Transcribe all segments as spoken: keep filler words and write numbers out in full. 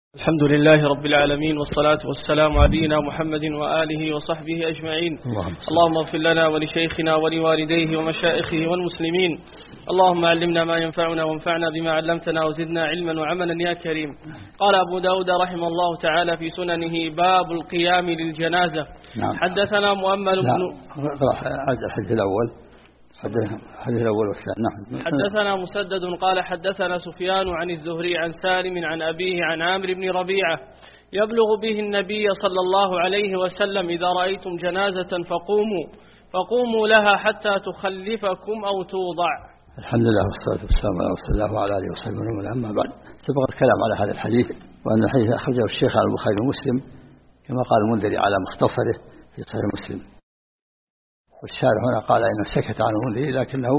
الحمد لله رب العالمين، والصلاة والسلام على نبينا محمد وآله وصحبه أجمعين. اللهم اغفر لنا ولشيخنا ولوالديه ومشائخه والمسلمين. اللهم علمنا ما ينفعنا وانفعنا بما علمتنا وزدنا علما وعملا يا كريم. قال أبو داود رحمه الله تعالى في سننه: باب القيام للجنازة. نعم. حدثنا مؤمل بن الحديث الأول الحديث الأول والثاني. نعم. حدثنا مسدد قال حدثنا سفيان عن الزهري عن سالم عن أبيه عن عامر بن ربيعة يبلغ به النبي صلى الله عليه وسلم: إذا رأيتم جنازة فقوموا فقوموا لها حتى تخلفكم أو توضع. الحمد لله والصلاة والسلام على رسول الله وعلى آله وصحبه وسلم. أما بعد، سبق الكلام على هذا الحديث، وأن الحديث أخرجه الشيخ على البخاري ومسلم كما قال المنذري على مختصره في صحيح مسلم. والشارع هنا قال إنه سكت عنه المنذري، لكنه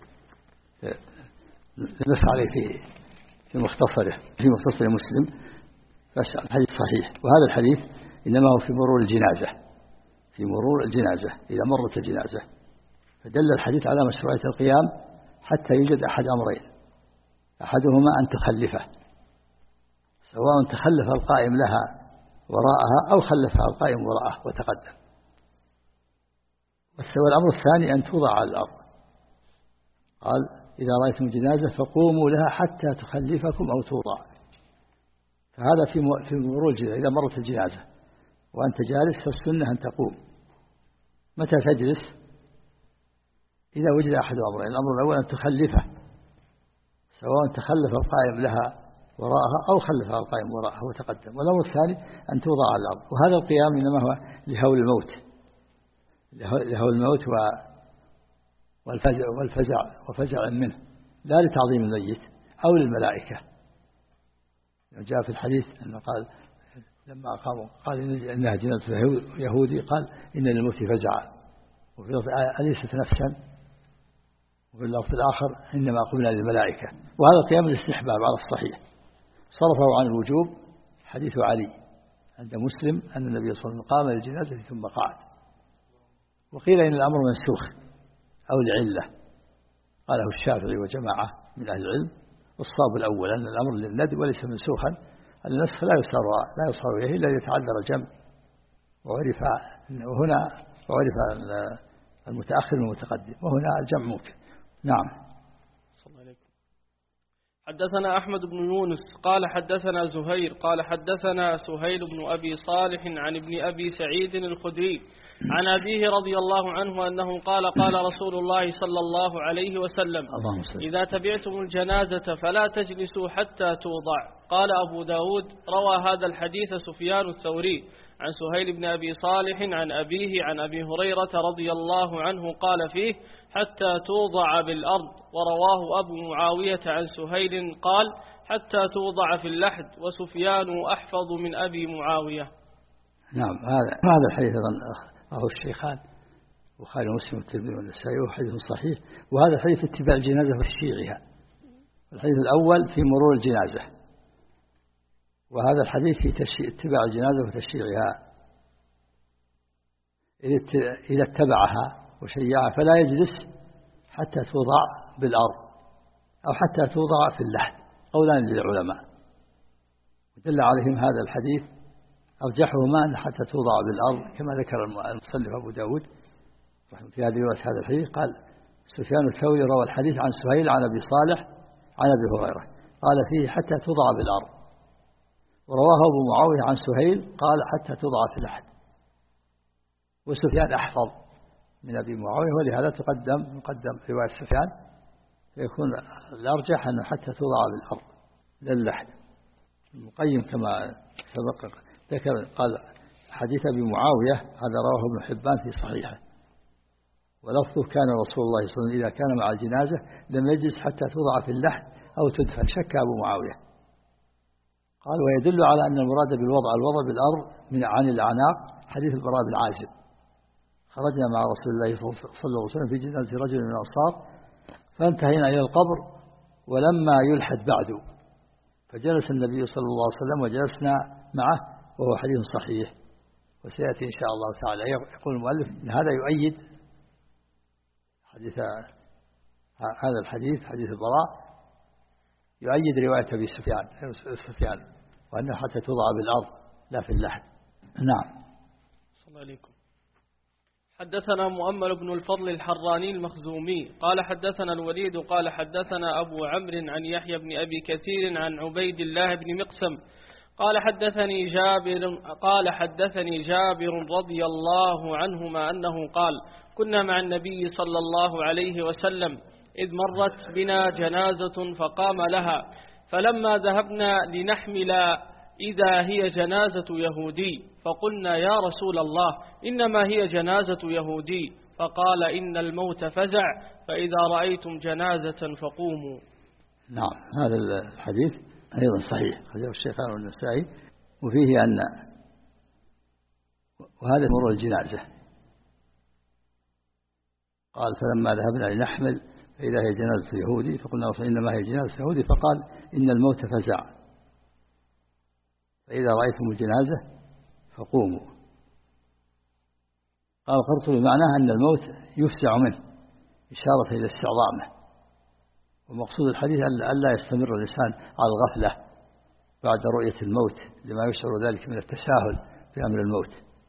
نص عليه في في مختصره في مختصر مسلم، فالحديث صحيح. وهذا الحديث إنما هو في مرور الجنازة في مرور الجنازة إذا مرت الجنازة، فدل الحديث على مشروعية القيام حتى يوجد أحد أمرين: أحدهما أن تخلفه، سواء تخلف القائم لها وراءها أو خلفها القائم وراءه وتقدم. والأمر الثاني أن توضع على الأرض. قال: إذا رأيتم جنازة فقوموا لها حتى تخلفكم أو توضع. فهذا في في مرور الجنازة إذا مرت الجنازة وأنت جالس، فالسنة أن تقوم. متى تجلس؟ إذا وجد أحد أمرين: الأمر الأول أن تخلفه، سواء تخلف القائم لها وراءها أو خلفها القائم وراءها وتقدم. والأمر الثاني أن توضع على الأرض. وهذا القيام إنما هو لهول الموت لهول الموت والفزع والفزع وفزع منه، لا لتعظيم الميت أو للملائكة. جاء في الحديث أنه قال لما قاموا قال إنها جنازة يهودي، قال إن للموت فزعا، وفي اللفظ أليست نفسا، وفي اللفظ الآخر إنما قمنا للملائكة. وهذا القيام الاستحباب على الصحيح. صرفه عن الوجوب حديث علي عند مسلم أن النبي صلى الله عليه وسلم قام للجنازة ثم قعد. وقيل إن الأمر منسوخ أو لعلة، قاله الشافعي وجماعة من أهل العلم. والصواب الأول أن الأمر للندب وليس منسوخا. النسخ لا يصار لا يصار إليه إلا يتعذر الجمع، وعرف وهنا وعرف المتأخر والمتقدم، وهنا الجمع ممكن. نعم. حدثنا أحمد بن يونس قال حدثنا زهير قال حدثنا سهيل بن أبي صالح عن ابن أبي سعيد الخدري عن أبيه رضي الله عنه أنه قال: قال رسول الله صلى الله عليه وسلم: إذا تبعتم الجنازة فلا تجلسوا حتى توضع. قال أبو داود: روى هذا الحديث سفيان الثوري عن سهيل بن أبي صالح عن أبيه عن أبي هريرة رضي الله عنه قال فيه: حتى توضع بالأرض. ورواه أبو معاوية عن سهيل قال: حتى توضع في اللحد. وسفيان أحفظ من أبي معاوية. نعم. هذا هذا الحديث أهو الشيخان البخاري ومسلم والترمذي والنسائي، وحديث صحيح. وهذا حديث اتباع الجنازة وتشييعها. الحديث الأول في مرور الجنازة، وهذا الحديث في اتباع الجنازة وتشييعها. إذا اتبعها وشيعها فلا يجلس حتى توضع بالأرض أو حتى توضع في اللحد، قولان للعلماء. ودل عليهم هذا الحديث أرجحهما أن حتى توضع بالأرض، كما ذكر المصنف أبو داود في هذه رواية هذا الحديث. قال سفيان الثوري روى الحديث عن سهيل عن أبي صالح عن أبي هريرة قال فيه: حتى توضع بالأرض. ورواه أبو معاوية عن سهيل قال: حتى توضع في اللحد. وسفيان أحفظ من أبي معاوية، ولهذا تقدم مقدم رواية سفيان، فيكون الأرجح أنه حتى توضع بالأرض للحد. المقيم كما سبق ذكر قال: حديث أبي معاوية هذا رواه ابن حبان في صحيحه، ولفظه: كان رسول الله صلى الله عليه وسلم إذا كان مع الجنازة لم يجلس حتى توضع في اللحد أو تدفن. شك أبو معاوية. قال: ويدل على أن المراد بالوضع الوضع بالأرض من عن الأعناق حديث البراء بن عازب: خرجنا مع رسول الله صلى الله عليه وسلم في جنازة رجل من الأنصار فانتهينا إلى القبر ولما يلحد بعد، فجلس النبي صلى الله عليه وسلم وجلسنا معه، وهو حديث صحيح. وسيأتي إن شاء الله تعالى. يقول المؤلف إن هذا يؤيد حديث هذا الحديث حديث البراء، يؤيد رواية أبي سفيان سفيان وأنها حتى توضع بالأرض لا في اللحد. نعم. صلى الله عليكم. حدثنا مؤمل بن الفضل الحراني المخزومي قال حدثنا الوليد قال حدثنا أبو عمرو عن يحيى بن أبي كثير عن عبيد الله بن مقسم قال حدثني جابر قال حدثني جابر رضي الله عنهما أنه قال كنا مع النبي صلى الله عليه وسلم إذ مرت بنا جنازة فقام لها فلما ذهبنا لنحمل إذا هي جنازة يهودي فقلنا يا رسول الله إنما هي جنازة يهودي فقال إن الموت فزع فإذا رأيتم جنازة فقوموا. نعم. هذا الحديث أيضا صحيح خرجه الشيخان والنسائي وفيه أن وهذا مرور الجنازة قال فلما ذهبنا لنحمل فإذا هي جنازة يهودي فقلنا إنما هي جنازة يهودي فقال إن الموت فزع فإذا رأيتم الجنازة فقوموا. قال القرطبي معناها أن الموت يفزع منه إشارة إلى استعظامه ومقصود الحديث ألا يستمر الإنسان على الغفلة بعد رؤية الموت لما يشعر ذلك من التساهل في أمر الموت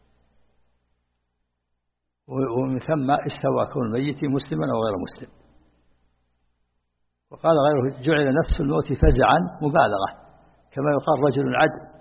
ومن ثم استوى كون الميت مسلما أو غير مسلم. وقال غيره جعل نفس الموت فزعا مبالغة كما يقال رجل عدل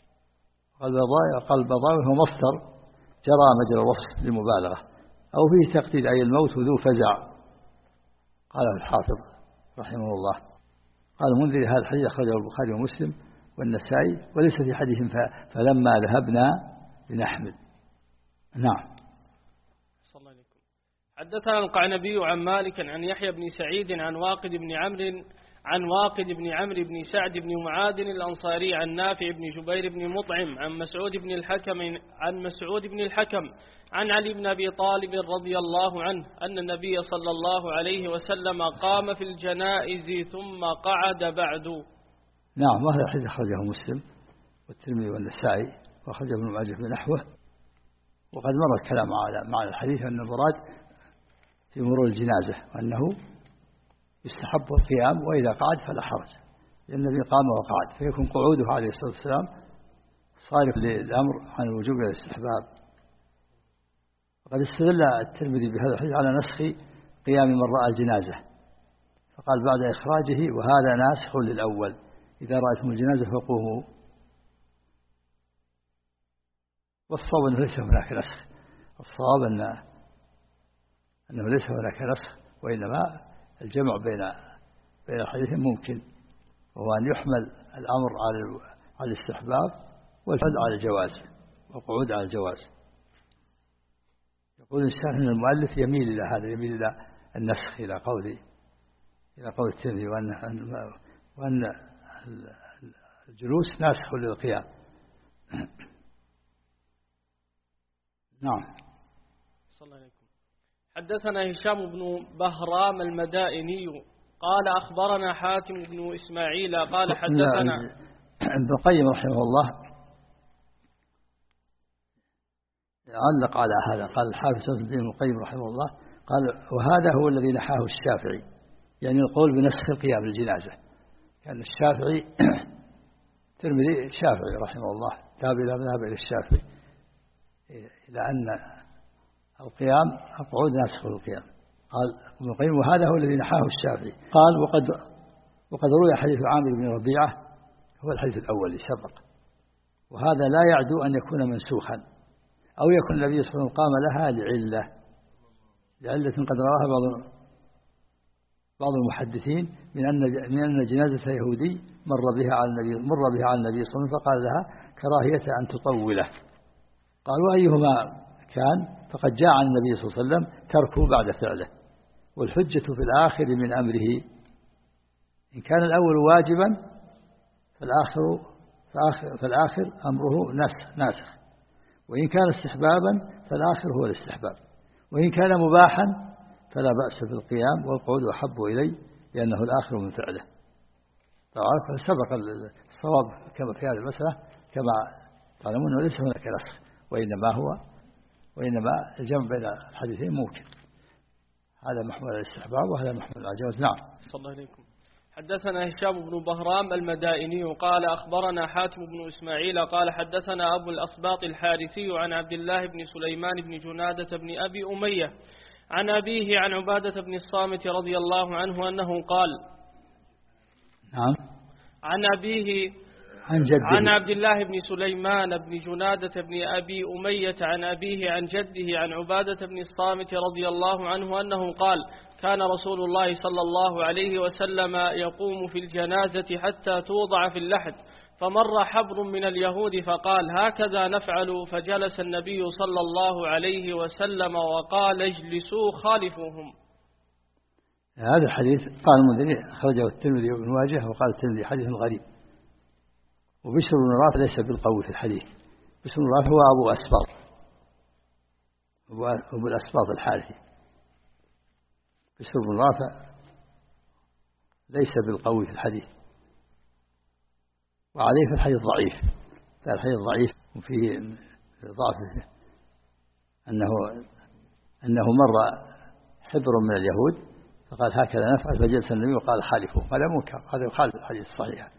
قال البضاوي هو مصدر جرى مجرى الوصف لمبالغة أو فيه تقدير أي الموت ذو فزع. قاله الحافظ رحمه الله. قال المنذري هذا الحديث أخرجه البخاري ومسلم والنسائي وليس في حديث فلما ذهبنا لنحمل. نعم. صلى الله عليكم. حدثنا القعنبي عن مالك عن يحيى بن سعيد عن واقد بن عمرو عن واقد بن عمرو بن سعد بن معاذ الأنصاري عن نافع بن جبير بن مطعم عن مسعود بن الحكم عن مسعود بن الحكم عن علي بن أبي طالب رضي الله عنه أن النبي صلى الله عليه وسلم قام في الجنائز ثم قعد بعد. نعم. وهذا الحديث أخرجه مسلم والترمذي والنسائي وأخرجه ابن ماجه بنحوه. وقد مر الكلام على معنى الحديث أن المراد في مرور الجنازة وأنه يستحب القيام وإذا قعد فلا حرج لأن النبي قام وقعد فيكون قعوده عليه الصلاة والسلام صارف للأمر عن الوجوب إلى الاستحباب. وقد استدل الترمذي بهذا الحديث على نسخ قيام من رأى الجنازة فقال بعد إخراجه وهذا ناسخ للأول إذا رأيتم الجنازة فقوموا. والصواب أنه ليس هناك نسخ. الصواب أنه, أنه ليس هناك نسخ وإنما الجمع بين بين الحديثين ممكن وهو أن يحمل الأمر على على الاستحباب والفعل على الجواز والقعود على الجواز. يقول الإنسان أن المؤلف يميل إلى هذا يميل إلى النسخ إلى قول إلى قول الترمذي وأن وأن الجلوس ناسخ للقيام. نعم. صلى الله عليكم. حدثنا هشام بن بهرام المدائني قال أخبرنا حاتم بن إسماعيل قال حدثنا ابن القيم رحمه الله علق على هذا. قال الحافظ ابن القيم رحمه الله قال وهذا هو الذي نحاه الشافعي يعني القول بنسخ القيام للجنازة. كان الشافعي ترمذي شافعي رحمه الله تابع إلى مذهب إلى الشافعي إلى أن القيام القعود ناسخ القيام. قال ابن القيم وهذا هو الذي نحاه الشافعي. قال وقد وقد روي حديث عامر بن ربيعة هو الحديث الأول سبق وهذا لا يعدو أن يكون منسوخا أو يكون النبي صلى الله عليه وسلم قام لها لعلة لعلة قد رواها بعض بعض المحدثين من أن من أن جنازة يهودي مر بها على النبي مر بها على النبي صلى الله عليه وسلم فقال لها كراهية أن تطوله. قال وأيهما كان فقد جاء عن النبي صلى الله عليه وسلم تركه بعد فعله والحجة في الآخر من أمره. إن كان الأول واجبا فالآخر فآخر فالآخر أمره ناسخ وإن كان استحبابا فالآخر هو الاستحباب وإن كان مباحا فلا بأس بالقيام والقعود أحب إلي لأنه الآخر من فعله. طبعا سبق الصواب كما في هذه المسألة كما تعلمون وليس هناك نسخ وإنما هو وإنما الجمع بين الحديثين ممكن. هذا محمول على الاستحباب وهذا محمول على الجواز. نعم. صلى الله عليكم. حدثنا هشام بن بهرام المدائني قال أخبرنا حاتم بن إسماعيل قال حدثنا أبو الأصباط الحارثي عن عبد الله بن سليمان بن جنادة بن أبي أمية عن أبيه عن عبادة بن الصامت رضي الله عنه أنه قال نعم عن أبيه عن جده عن عبد الله بن سليمان بن جنادة بن أبي أمية عن أبيه عن جده عن عبادة بن الصامت رضي الله عنه أنه قال كان رسول الله صلى الله عليه وسلم يقوم في الجنازة حتى توضع في اللحد، فمر حبر من اليهود فقال هكذا نفعل، فجلس النبي صلى الله عليه وسلم وقال اجلسوا خالفوهم. هذا الحديث قال المنذري أخرجه الترمذي وابن ماجه وقال الترمذي حديث غريب. وبشر بن رافع ليس بالقوي في الحديث. بشر بن رافع هو أبو أسباط أبو الأسباط الحارثي. بشر بن رافع ليس بالقوي في الحديث وعليه في الحديث ضعيف. فالحديث ضعيف وفيه ضعف أنه أنه مر حبر من اليهود فقال هكذا نفعل، فجلس النبي وقال خالفوا. هذا منكر، هذا يخالف الحديث الصحيح.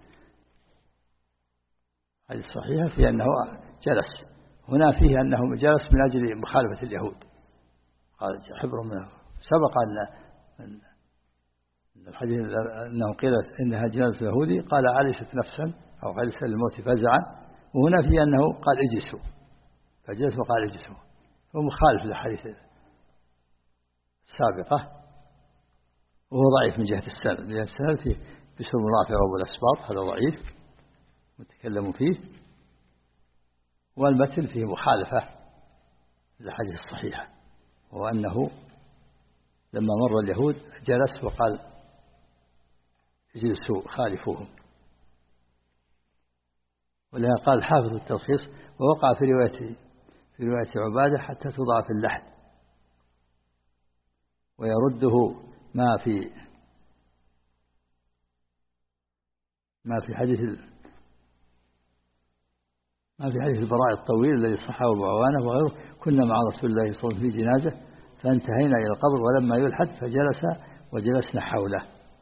الحديث الصحيح فيه أنه جلس، هنا فيه أنه جلس من أجل مخالفة اليهود. قال حبر منه. سبق أن الحديث أنه قيل إنها جنازة يهودي قال علست نفسا أو علست للموت فزعا، وهنا فيه أنه قال اجلسوا، فجلس وقال اجلسوا، هو مخالف للحديث السابقة وهو ضعيف من جهة السند. من جهة السند فيه بشر بن رافع وأبو الأسباط، هذا ضعيف متكلم فيه، والمتن فيه مخالفة للحديث الصحيح، وأنه لما مر اليهود جلس وقال اجلسوا خالفوهم. ولها قال حافظ التلخيص ووقع في رواية في رواية عبادة حتى توضع في اللحد، ويرده ما في ما في حديث ما في حديث البراء الطويل الذي صحه أبو عوانة وغيره: كنا مع رسول الله صلى الله عليه وسلم في جنازة فانتهينا إلى القبر ولما يلحد فجلس وجلسنا حوله.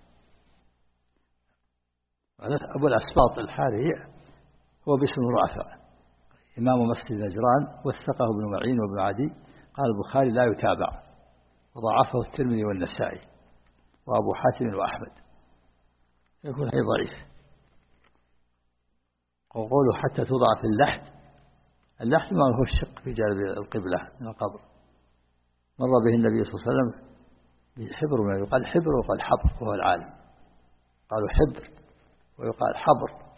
أبو الأسباط الحارثي هو بشر بن رافع إمام مسجد نجران، وثقه ابن معين وابن عدي. قال البخاري لا يتابع، وضعفه الترمذي والنسائي وأبو حاتم وأحمد، يكون هي ضعيف. وقوله حتى توضع في اللحد، اللحد ما هو الشق في جانب القبلة من القبر. مر به النبي صلى الله عليه وسلم بحبر، ما يقال حبر ويقال حبر، وهو العالم. قالوا حبر ويقال حبر.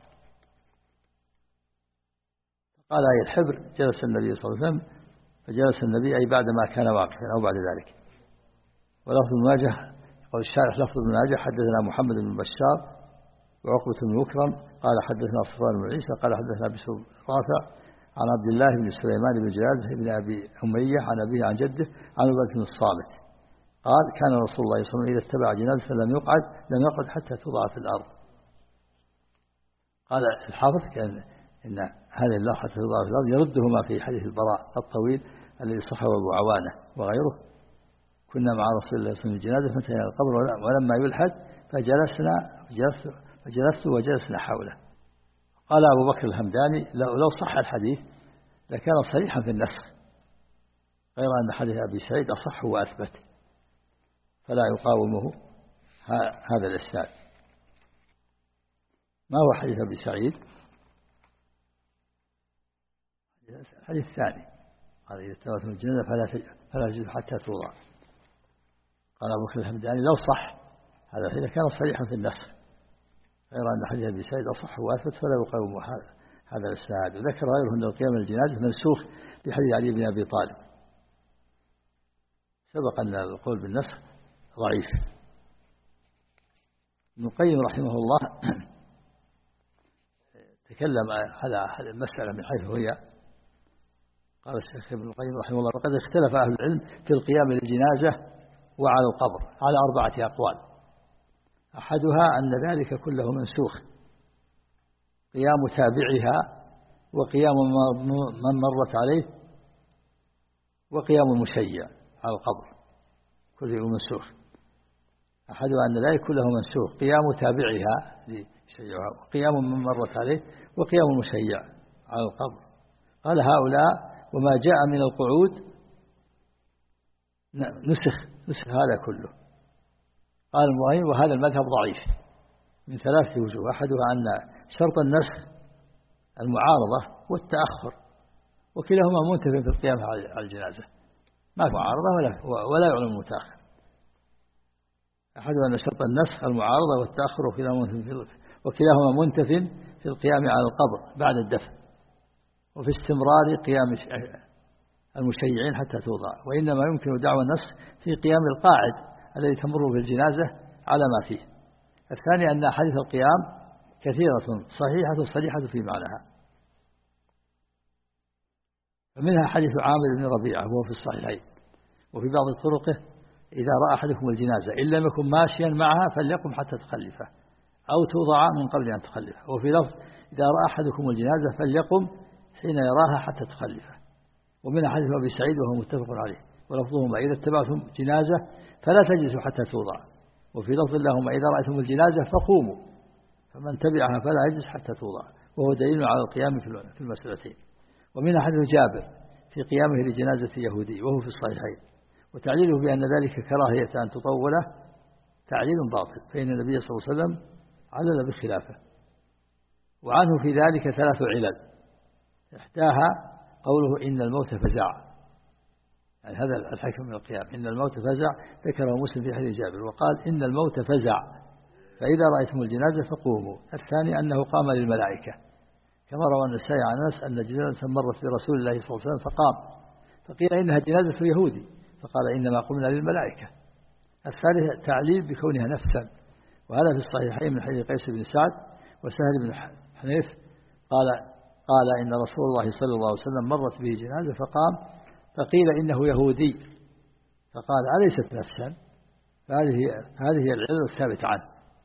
قال أي الحبر. جلس النبي صلى الله عليه وسلم، فجلس النبي أي بعد ما كان واقفا أو بعد ذلك. ولفظ ابن ماجه قال الشارح لفظ ابن ماجه حدثنا محمد بن بشار وعقبة بن مكرم قال حدثنا صفوان بن عيسى قال حدثنا بشر بن رافع عن عبد الله بن سليمان بن جنادة بن أبي أمية عن أبيه عن جده عن عبادة بن الصامت قال كان رسول الله صلى الله عليه وسلم إذا اتبع جنازة لم يقعد لم يقعد حتى توضع في الأرض. قال الحافظ كان إن هذه اللفظة حتى توضع في الأرض يرده ما في حديث البراء الطويل الذي صحه أبو عوانة وغيره: كنا مع رسول الله صلى الله عليه وسلم في جنازة فانتهينا إلى القبر ولما يلحد فجلسنا فجلست وجلسنا حوله. قال أبو بكر الهمداني: لو صح الحديث لكان صريحا في النسخ، غير أن حديث أبي سعيد أصح وأثبت فلا يقاومه هذا الإسناد. ما هو حديث أبي سعيد؟ الحديث الثاني قال إذا استوت الجنازة فلا فلا تجد حتى توضع. قال أبو بكر الهمداني: لو صح هذا الحديث كان صريحا في النسخ، غير أن حديث أبي سعيد أصح وأثبت فلا يقاوم هذا الإسناد. وذكر غيره أن القيام من الجنازة منسوخ بحديث علي بن أبي طالب. سبق أن القول بالنسخ ضعيف. ابن القيم رحمه الله تكلم على المسألة من حيث هي. قال الشيخ ابن القيم رحمه الله: وقد اختلف أهل العلم في القيام للجنازة وعلى القبر على أربعة أقوال. أحدها أن ذلك كله منسوخ: قيام تابعها، وقيام من مرت عليه، وقيام المشيع على القبر، كله منسوخ. أحدها أن لا يكون له منسوخ، قيام تابعها ليشيعها، وقيام من مرت عليه، وقيام المشيع على القبر. قال هؤلاء وما جاء من القعود نسخ نسخ هذا كله. قال المؤمن وهذا المذهب ضعيف من ثلاثة وجوه. أحدها أن شرط النسخ المعارضة والتأخر، وكلاهما منتفع في القيام على الجنازة، ما في معارضة ولا ولا يعلم المتأخر. أحدها أن شرط النسخ المعارضة والتأخر وكلاهما منتفع في القيام على القبر بعد الدفن، وفي استمرار قيام المشيعين حتى توضع، وإنما يمكن دعوى النسخ في قيام القاعد الذي تمر بالجنازة على ما فيه. الثاني أن أحاديث القيام كثيرة صحيحة صريحة في معناها، فمنها حديث عامر بن ربيعة وهو في الصحيحين، وفي بعض طرقه إذا رأى أحدكم الجنازة إن لم يكن ماشيا معها فليقم حتى تخلفه أو توضع من قبل أن تخلفه. وفي لفظ إذا رأى أحدكم الجنازة فليقم حين يراها حتى تخلفه. ومنها حديث أبي سعيد وهو متفق عليه ولفظهما إذا اتبعتم جنازة فلا تجلسوا حتى توضع. وفي لفظ اللهم إذا رأيتم الجنازة فقوموا، فمن تبعها فلا يجلس حتى توضع، وهو دليل على القيام في المسألتين. ومنها حديث جابر في قيامه لجنازة يهودي وهو في الصحيحين، وتعليله بأن ذلك كراهية أن تطوله تعليل باطل، فإن النبي صلى الله عليه وسلم علل بخلافه. وعنه في ذلك ثلاث علل، إحداها قوله إن الموت فزع، يعني هذا الحكم من القيام، إن الموت فزع ذكره مسلم في حديث جابر، وقال إن الموت فزع فإذا رأيتم الجنازة فقوموا. الثاني أنه قام للملائكة، كما روى النسائي عن أنس أن جنازة مرت برسول الله صلى الله عليه وسلم فقام، فقيل إنها جنازة يهودي فقال إنما قمنا للملائكة. الثالث تعليل بكونها نفسا، وهذا في الصحيحين من حديث قيس بن سعد وسهل بن حنيف قال قال إن رسول الله صلى الله عليه وسلم مرت به جنازة فقام فقيل إنه يهودي فقال أليست نفسا، فهذه هذه هي العلة الثابتة عنه.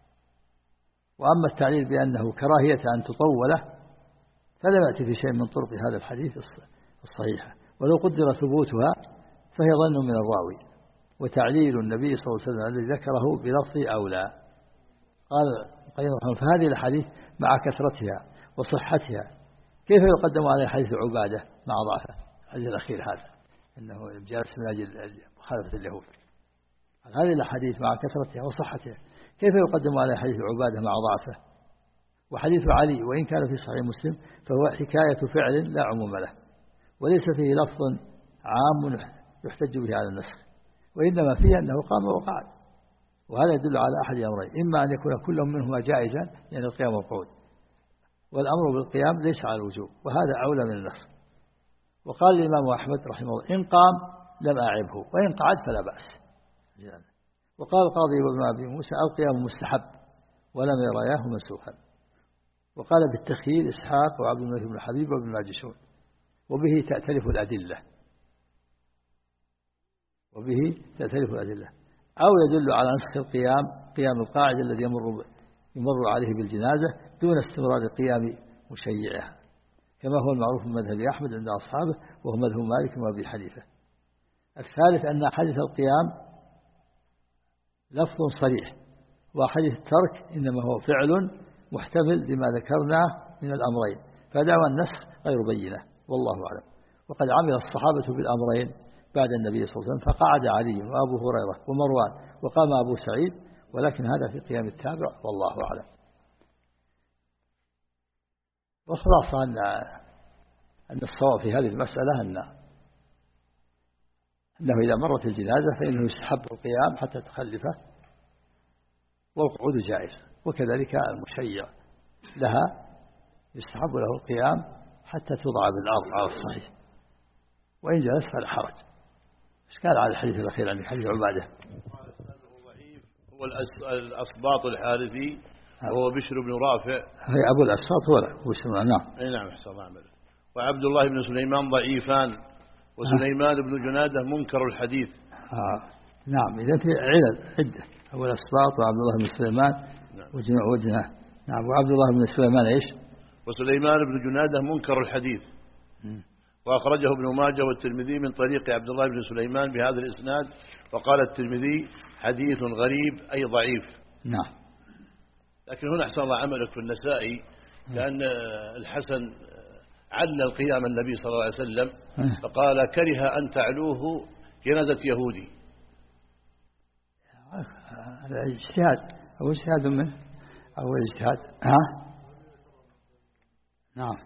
وأما التعليل بأنه كراهية أن تطوله فلم يأتي في شيء من طرق هذا الحديث الصحيحة، ولو قدر ثبوتها فهي ظن من الراوي، وتعليل النبي صلى الله عليه وسلم الذي ذكره بلفظ أولى. قال قيل فهذه الحديث مع كثرتها وصحتها كيف يقدم على حديث عبادة مع ضعفه الحديث الأخير هذا أنه جالس من أجل مخالفة اليهود. هذه الحديث مع كثرتها وصحتها كيف يقدم على حديث عبادة مع ضعفه؟ وحديث علي وإن كان في صحيح مسلم فهو حكاية فعل لا عموم له، وليس فيه لفظ عام يحتج به على النسخ، وإنما فيه أنه قام وقعد. وهذا يدل على أحد أمرين، إما أن يكون كل منهما جائزا يعني القيام والقعود، والأمر بالقيام ليس على الوجوب، وهذا أولى من النسخ. وقال الإمام أحمد رحمه الله إن قام لم أعبه وإن قعد فلا بأس. وقال القاضي ابن أبي موسى القيام مستحب ولم يراه منسوخا. وقال بالتخيير إسحاق وعبد الملك بن حبيب وابن الماجشون، وبه تأتلف الأدلة وبه تأتلف الأدلة أو يدل على نسخ القيام قيام القاعد الذي يمر يمر عليه بالجنازة دون استمرار قيام مشيعها، كما هو المعروف من مذهب أحمد عند أصحابه وهو مذهب مالك وأبي حنيفة. الثالث أن حديث القيام لفظ صريح، وحديث الترك إنما هو فعل محتمل لما ذكرناه من الأمرين، فدعوى النسخ غير بينة والله أعلم. وقد عمل الصحابة بالأمرين بعد النبي صلى الله عليه وسلم، فقعد علي وأبو هريرة ومروان وقام أبو سعيد، ولكن هذا في قيام التابع والله أعلم. والخلاصة أن أن الصواب في هذه المسألة أن أنه إذا مرت الجنازة فإنه يستحب القيام حتى تخلفه، والقعود جائز، وكذلك المشيع لها يستحب له القيام حتى توضع بالأرض على الصحيح، وإن جلس فلا حرج. إشكال على الحديث الأخير عن حديث عبادة هو الأصباط الحارثي وهو بشر بن رافع، هي أبو الأصباط ولا بشر. نعم أي نعم أحسن الله عمله. وعبد الله بن سليمان ضعيفان، وسليمان بن جنادة منكر الحديث. آه. نعم إذا في علل عدة، أبو الأصباط وعبد الله بن سليمان نعم. وجناه وجناه نعم وعبد الله بن سليمان إيش؟ وسليمان بن جنادة منكر الحديث. م. وأخرجه ابن ماجه والترمذي من طريق عبد الله بن سليمان بهذا الإسناد، وقال الترمذي حديث غريب أي ضعيف. نعم. لكن هنا أحسن الله عملك في النسائي، لأن الحسن علل قيام النبي صلى الله عليه وسلم فقال كره أن تعلوه جنازة يهودي. هذا اجتهاد أو اجتهاد منه أو اجتهاد. ها نعم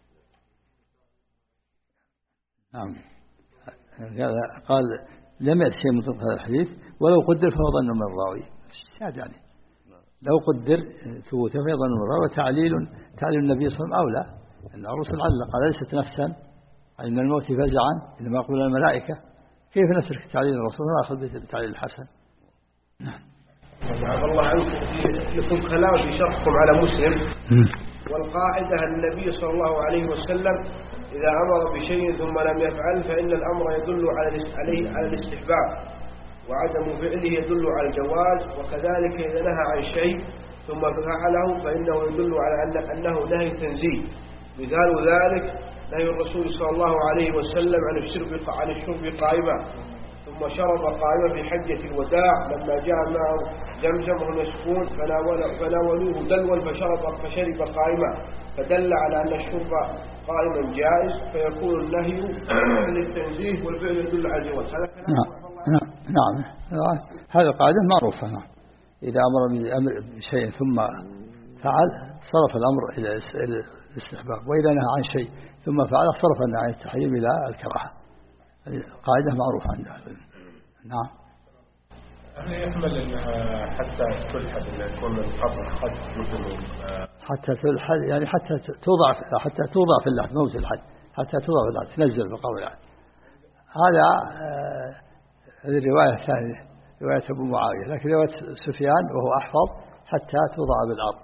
نعم. قال لم يأت شيء من طرق هذا الحديث ولو قدر فهو ظن من الراوي. اجتهاد يعني لو قدر ثبوته فهو ظن من الراوي. وتعليل تعليل النبي صلى الله عليه وسلم أولى، أن الرسول علق قال ليست نفسا من الموت فزعا إنما يقول الملائكة. كيف نترك تعليل الرسول ونأخذ بتعليل الحسن؟ نعم. عفى الله عنكم، لكم كلام في شرحكم على مسلم، والقاعدة النبي صلى الله عليه وسلم إذا أمر بشيء ثم لم يفعل فإن الأمر يدل عليه على الاستحباب، وعدم فعله يدل على الجواز. وكذلك إذا نهى عن شيء ثم فعله فإنه يدل على أن أنه نهي تنزيه. مثال ذلك نهي الرسول صلى الله عليه وسلم عن الشرب عن الشرب قائما، ثم شرب قائما في حجة الوداع لما جاء معه زمزم المسكون فناولوه دلوا فشرب فشرب قائما، فدل على أن الشرب قائما جائز، فيكون النهي للتنزيه والفعل يدل على الجواز. هذا كلام. نعم نعم نعم. هذه القاعدة معروفة. نعم. إذا أمر بأمر بشيء ثم فعل صرف الأمر إلى الاستحباب، وإذا نهى عن شيء ثم فعل صرف النهي عن التحريم إلى الكراهة. قاعدة معروفة عندنا. نعم. هل يحمل أنها حتى تلحد أن يكون القبر خد مثل حتى تلحد يعني حتى توضع حتى توضع في اللحد موت الحد حتى توضع في اللحد تنزل في القبر يعني. هذا هذه الرواية الثانية رواية أبو معاوية، لكن رواية سفيان وهو أحفظ حتى توضع بالأرض.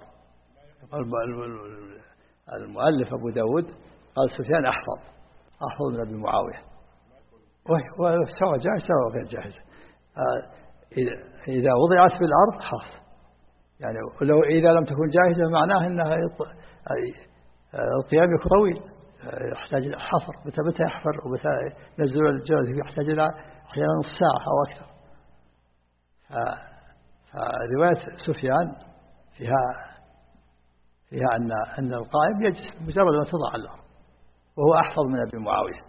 المؤلف أبو داود قال سفيان أحفظ أحفظ من أبي معاوية، وسواء جاهزة أو غير جاهزة. إذا وضعت في الأرض خلاص يعني، ولو إذا لم تكن جاهزة معناه أنها القيام يكون طويل، يحتاج إلى حفر. متى متى يحفر ومتى ينزل الجوز يحتاج إلى أحيانا نص ساعة أو أكثر. فرواية سفيان فيها فيها أن أن القائم يجلس مجرد ما تضع على الأرض، وهو أحفظ من أبي معاوية.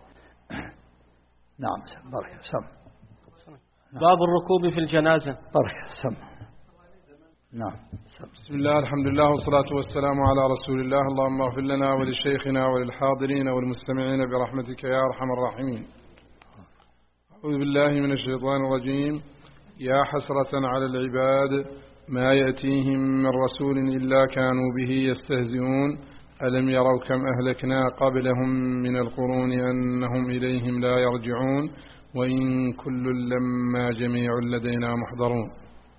نعم. بركة سم. باب الركوب في الجنازة. بركة سم. نعم. بسم الله الحمد لله والصلاة والسلام على رسول الله. اللهم اغفر لنا ولشيخنا وللحاضرين والمستمعين برحمتك يا أرحم الراحمين. أعوذ بالله من الشيطان الرجيم. يا حسرة على العباد ما يأتيهم من رسول إلا كانوا به يستهزئون ألم يروا كم أهلكنا قبلهم من القرون أنهم إليهم لا يرجعون وإن كل لما جميع لدينا محضرون.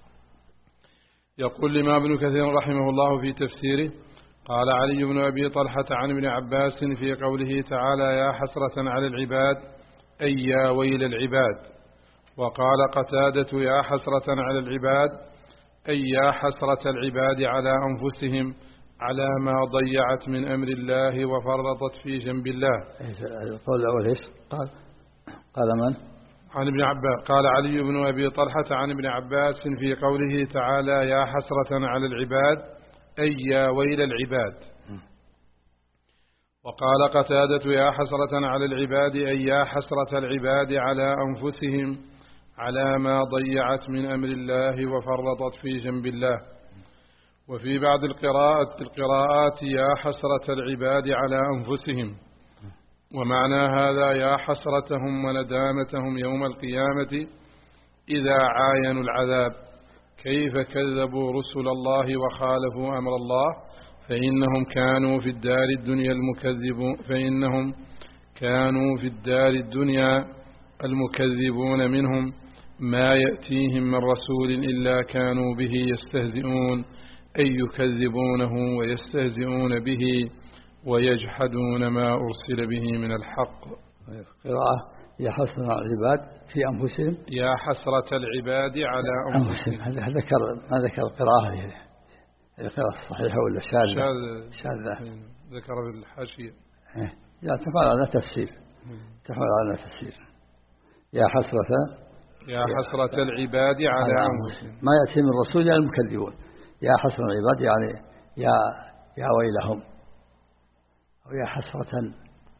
يقول الإمام ابن كثير رحمه الله في تفسيره: قال علي بن أبي طلحة عن ابن عباس في قوله تعالى: يا حسرة على العباد أي يا ويل العباد. وقال قتادة: يا حسرة على العباد أي يا حسرة العباد على أنفسهم على ما ضيعت من أمر الله وفرطت في جنب الله. القول الأول إيش قال؟ قال من؟ عن ابن عباس. قال علي بن أبي طلحة عن ابن عباس في قوله تعالى: يا حسرة على العباد أي يا ويل العباد. وقال قتادة: يا حسرة على العباد أي يا حسرة العباد على أنفسهم على ما ضيعت من أمر الله وفرطت في جنب الله. وفي بعض القراءات القراءات يا حسرة العباد على أنفسهم. ومعنى هذا: يا حسرتهم وندامتهم يوم القيامة إذا عاينوا العذاب، كيف كذبوا رسل الله وخالفوا أمر الله، فإنهم كانوا في الدار الدنيا المكذبون فإنهم كانوا في الدار الدنيا المكذبون منهم ما يأتيهم من رسول إلا كانوا به يستهزئون أي يكذبونه ويستهزئون به ويجحدون ما أرسل به من الحق. قراءة: يا حسرة العباد في أنفسهم يا حسرة العباد على أنفسهم. هذا ذكر ما ذكر القراءة هذه القراءة الصحيحة ولا شاذة؟ شاذة ذكر بالحاشية. لا تقال هذا تفسير تحمل على تفسير يا حسرة يا حسرة العباد على أنفسهم ما يأتي من رسول إلا المكذبون. يا حسرة العباد يعني يا يا ويلهم، أو يا حسرة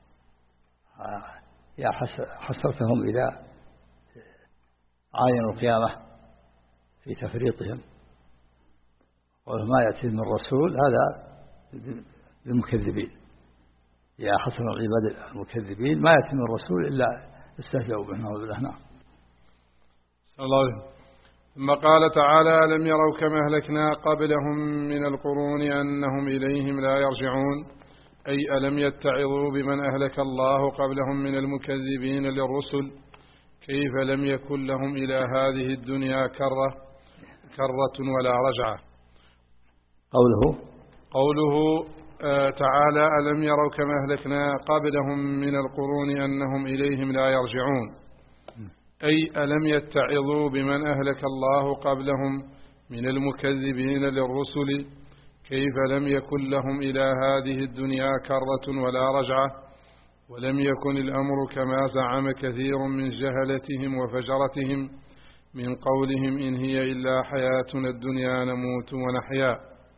يا حسرتهم إذا عاينوا القيامة في تفريطهم. وما يأتي من رسول هذا للمكذبين. يا حسرة العباد المكذبين ما يأتي من رسول إلا استهزأوا به. نعوذ بالله. نعم. الله عليه. ثم قال تعالى ألم يروا كما أهلكنا قبلهم من القرون أنهم إليهم لا يرجعون، أي ألم يتعظوا بمن أهلك الله قبلهم من المكذبين للرسل، كيف لم يكن لهم إلى هذه الدنيا كرة كرة ولا رجعة. قوله قوله آه تعالى ألم يروا كما أهلكنا قبلهم من القرون أنهم إليهم لا يرجعون، أي ألم يتعظوا بمن أهلك الله قبلهم من المكذبين للرسل، كيف لم يكن لهم إلى هذه الدنيا كرة ولا رجعة، ولم يكن الأمر كما زعم كثير من جهلتهم وفجرتهم من قولهم إن هي إلا حياتنا الدنيا نموت ونحيا،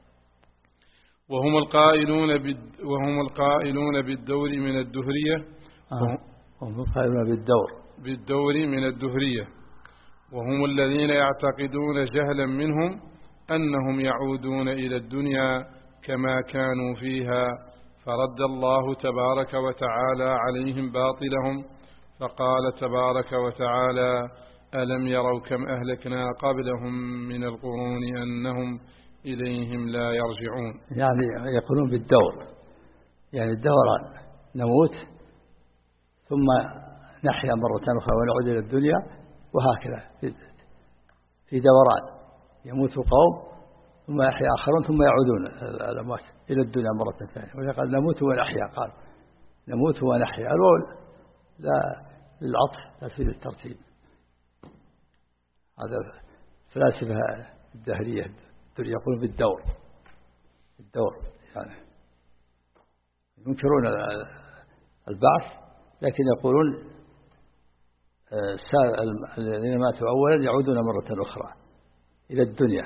وهم القائلون وهم القائلون بالدور من الدهرية آه. وهم القائلون بالدور بالدور من الدهرية، وهم الذين يعتقدون جهلا منهم أنهم يعودون إلى الدنيا كما كانوا فيها، فرد الله تبارك وتعالى عليهم باطلهم، فقال تبارك وتعالى ألم يروا كم أهلكنا قبلهم من القرون أنهم إليهم لا يرجعون. يعني يقولون بالدور، يعني الدوران، نموت ثم نحيا مرة أخرى ونعود إلى الدنيا، وهكذا في دوران، يموت قوم ثم يحيا آخرون ثم يعودون الأموات إلى الدنيا مرة ثانية. وقال نموت ونحيا، قال نموت ونحيا، الأول لا للعطف لا تفيد الترتيب. هذا فلاسفة الدهرية يقولون بالدور، الدور يعني ينكرون البعث، لكن يقولون الذين ماتوا أولا يعودون مرة أخرى إلى الدنيا.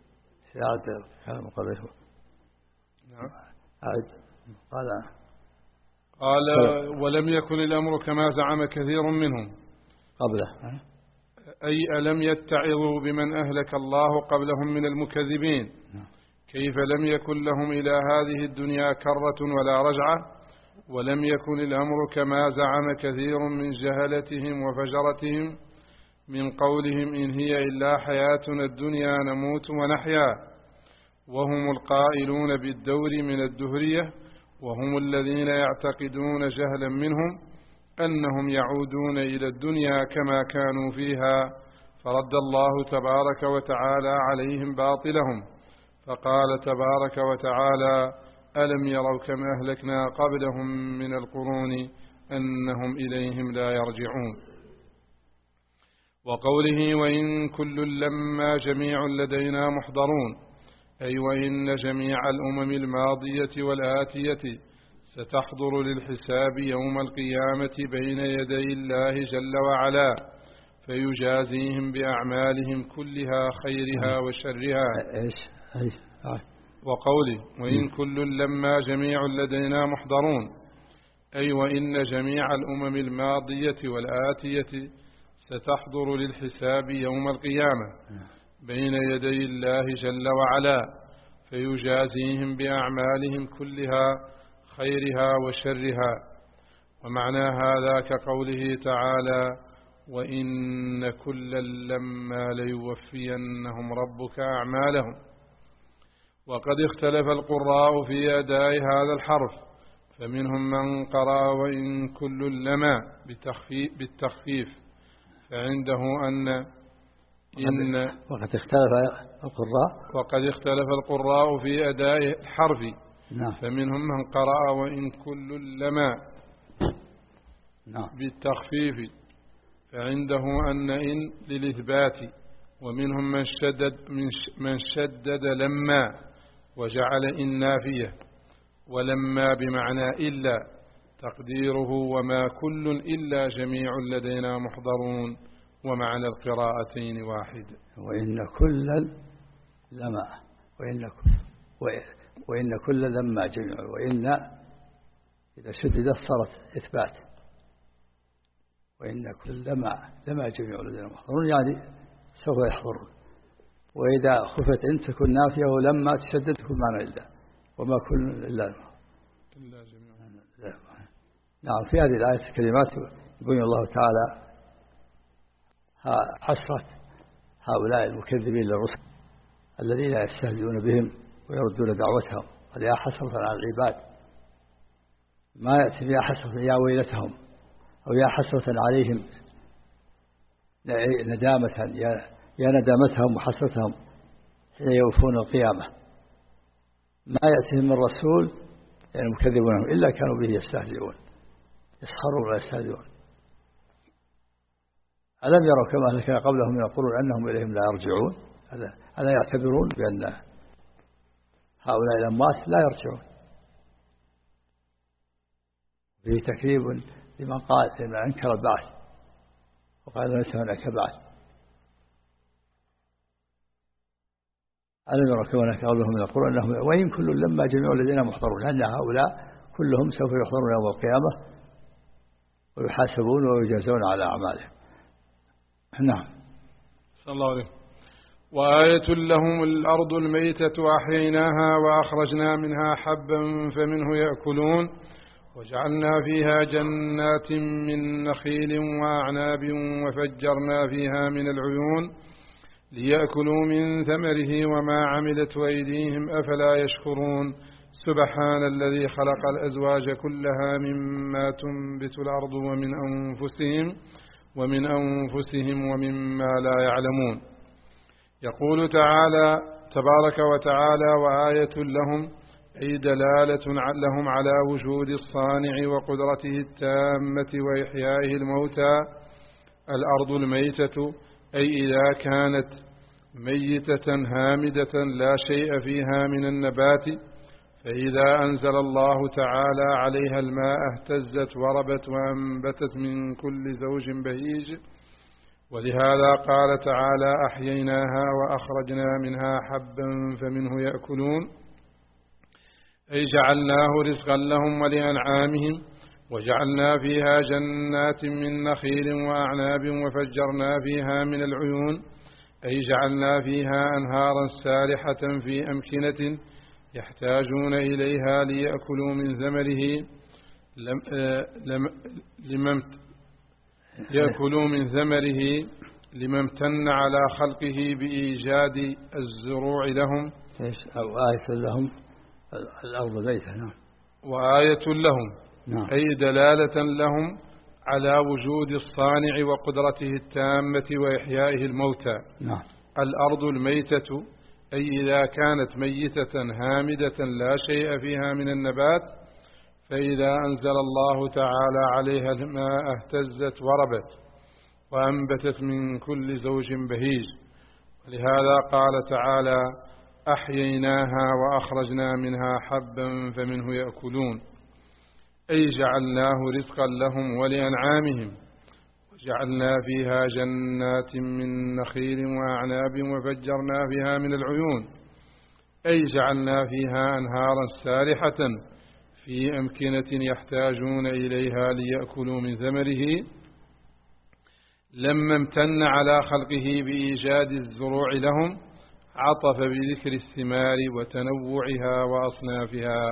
قال قال ولم يكن الأمر كما زعم كثير منهم قبله، أي ألم يتعظوا بمن أهلك الله قبلهم من المكذبين، كيف لم يكن لهم إلى هذه الدنيا كرة ولا رجعة، ولم يكن الأمر كما زعم كثير من جهلتهم وفجرتهم من قولهم إن هي إلا حياتنا الدنيا نموت ونحيا، وهم القائلون بالدور من الدهرية، وهم الذين يعتقدون جهلا منهم أنهم يعودون إلى الدنيا كما كانوا فيها، فرد الله تبارك وتعالى عليهم باطلهم، فقال تبارك وتعالى ألم يروا كما أهلكنا قبلهم من القرون أنهم إليهم لا يرجعون. وقوله وإن كل لما جميع لدينا محضرون، أي وإن جميع الأمم الماضية والآتية ستحضر للحساب يوم القيامة بين يدي الله جل وعلا، فيجازيهم بأعمالهم كلها خيرها وشرها. وقوله وإن كل لما جميع لدينا محضرون، أي وإن جميع الأمم الماضية والآتية ستحضر للحساب يوم القيامة بين يدي الله جل وعلا، فيجازيهم بأعمالهم كلها خيرها وشرها. ومعنى هذا كقوله تعالى وإن كلا لما ليوفينهم ربك أعمالهم. وقد اختلف القراء في أداء هذا الحرف، فمنهم من قرأ وإن كل لما بالتخفيف، فعنده أن إن وقد اختلف القراء وقد اختلف القراء في أداء الحرف، نعم. فمنهم من قرأ وإن كل لما نعم. بالتخفيف، فعنده أن إن للإثبات، ومنهم من شدد من شدد لما وجعل إن نافية، ولما بمعنى إلا، تقديره وما كل إلا جميع لدينا محضرون، ومعنى القراءتين واحد. وإن كل لما وإن وإن كل لما جميع، وإن إذا شددت صارت إثبات، وإن كل لما لما جميع لدينا محضرون يعني سوف يحضرون، وإذا خفت إن تكون نافية ولما تشدد تكون معنى إلا، وما كل إلا جميع. نعم، في هذه الآية الكلمات يبين الله تعالى حسرة هؤلاء المكذبين للرسل الذين يستهزئون بهم ويردون دعوتهم، قال يا حسرة على العباد، ما يأتي يا حسرة يا ويلتهم أو يا حسرة عليهم ندامة، يا ندامتهم وحسرتهم حين يوفون القيامة، ما يأتيهم من رسول يعني مكذبونهم إلا كانوا به يستهزئون يسخرون ويستهزئون. ألم يروا كما أهلكنا قبلهم من القرون أنهم إليهم لا يرجعون؟ ألا يعتبرون بأن هؤلاء الأموات لا يرجعون؟ فيه تكذيب لمن قال لمن أنكر البعث وقال ليس هناك بعث. ألم يروا كما أهلكنا قبلهم من القرون أنهم وإن كل لما جميع الذين محضرون، أن هؤلاء كلهم سوف يحضرون يوم القيامة ويحاسبون ويجازون على أعمالهم. نعم. صلى الله عليه. وآية لهم الأرض الميتة أحييناها وأخرجنا منها حبا فمنه يأكلون وجعلنا فيها جنات من نخيل وأعناب وفجرنا فيها من العيون ليأكلوا من ثمره وما عملت أيديهم أفلا يشكرون. سبحان الذي خلق الأزواج كلها مما تنبت الأرض ومن أنفسهم ومن أنفسهم ومما لا يعلمون. يقول تعالى تبارك وتعالى وآية لهم أي دلالة لهم على وجود الصانع وقدرته التامة وإحيائه الموتى. الأرض الميتة أي إذا كانت ميتة هامدة لا شيء فيها من النبات، فإذا أنزل الله تعالى عليها الماء اهتزت وربت وأنبتت من كل زوج بهيج. ولهذا قال تعالى أحييناها وأخرجنا منها حبا فمنه يأكلون، أي جعلناه رزقا لهم ولأنعامهم. وجعلنا فيها جنات من نخيل وأعناب وفجرنا فيها من العيون، أي جعلنا فيها أنهارا سارحة في أمكنة يحتاجون إليها ليأكلوا من ثمره لم لم لمن يأكلوا من ثمره لما امتن على خلقه بإيجاد الزروع لهم. أو آية لهم الأرض ميتة. نعم. وآية لهم نعم. أي دلالة لهم على وجود الصانع وقدرته التامة وإحيائه الموتى. نعم. الأرض الميتة أي إذا كانت ميتة هامدة لا شيء فيها من النبات، فإذا أنزل الله تعالى عليها الماء اهتزت وربت وأنبتت من كل زوج بهيج. ولهذا قال تعالى أحييناها وأخرجنا منها حبا فمنه يأكلون، أي جعلناه رزقا لهم ولأنعامهم. وجعلنا فيها جنات من نخيل وأعناب وفجرنا فيها من العيون، أي جعلنا فيها أنهارا سارحة في أمكنة يحتاجون إليها ليأكلوا من ثمره لما امتن على خلقه بإيجاد الزروع لهم، عطف بذكر الثمار وتنوعها وأصنافها.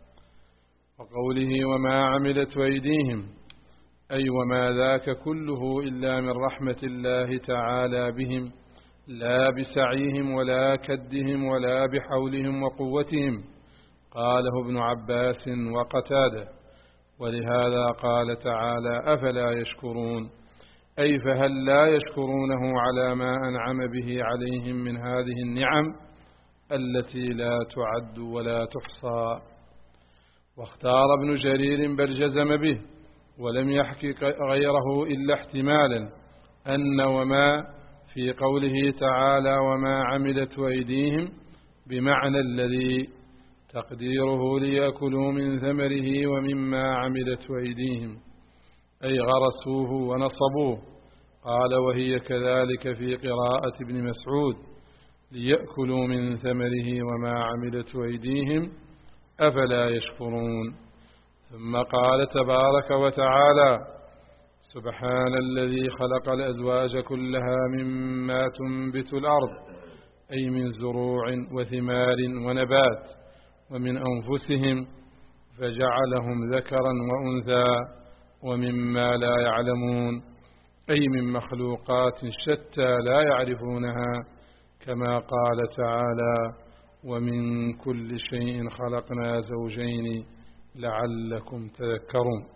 وقوله وما عملت أيديهم أي وما ذاك كله إلا من رحمة الله تعالى بهم، لا بسعيهم ولا كدهم ولا بحولهم وقوتهم، قاله ابن عباس وقتاده. ولهذا قال تعالى أفلا يشكرون، أي فهل لا يشكرونه على ما أنعم به عليهم من هذه النعم التي لا تعد ولا تحصى. واختار ابن جرير بل جزم به ولم يحكي غيره إلا احتمالا أن وما في قوله تعالى وما عملت أيديهم بمعنى الذي تقديره ليأكلوا من ثمره ومما عملت أيديهم، أي غرسوه ونصبوه. قال وهي كذلك في قراءة ابن مسعود ليأكلوا من ثمره وما عملت أيديهم أفلا يشكرون. ثم قال تبارك وتعالى سبحان الذي خلق الأزواج كلها مما تنبت الأرض، أي من زروع وثمار ونبات، ومن أنفسهم فجعلهم ذكرا وأنثى، ومما لا يعلمون، أي من مخلوقات شتى لا يعرفونها، كما قال تعالى ومن كل شيء خلقنا زوجين لعلكم تذكرون.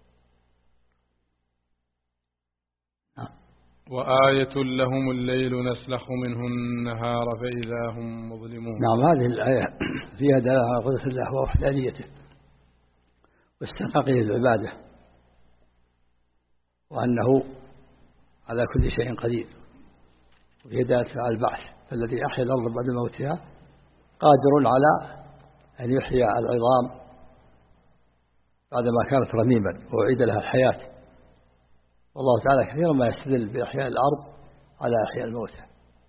وآية لهم الليل نسلخ منه النهار فإذا هم مظلمون. نعم، هذه الآية فيها دلالة على قدرة الله ووحدانيته واستحقاقه العبادة، وأنه على كل شيء قدير، وفيها دلالة على البعث، فالذي أحيا الأرض بعد موتها قادر على أن يحيي العظام بعدما كانت رميما وأعيد لها الحياة. والله تعالى كثيرا ما يستدل بإحياء الأرض على إحياء الموتى،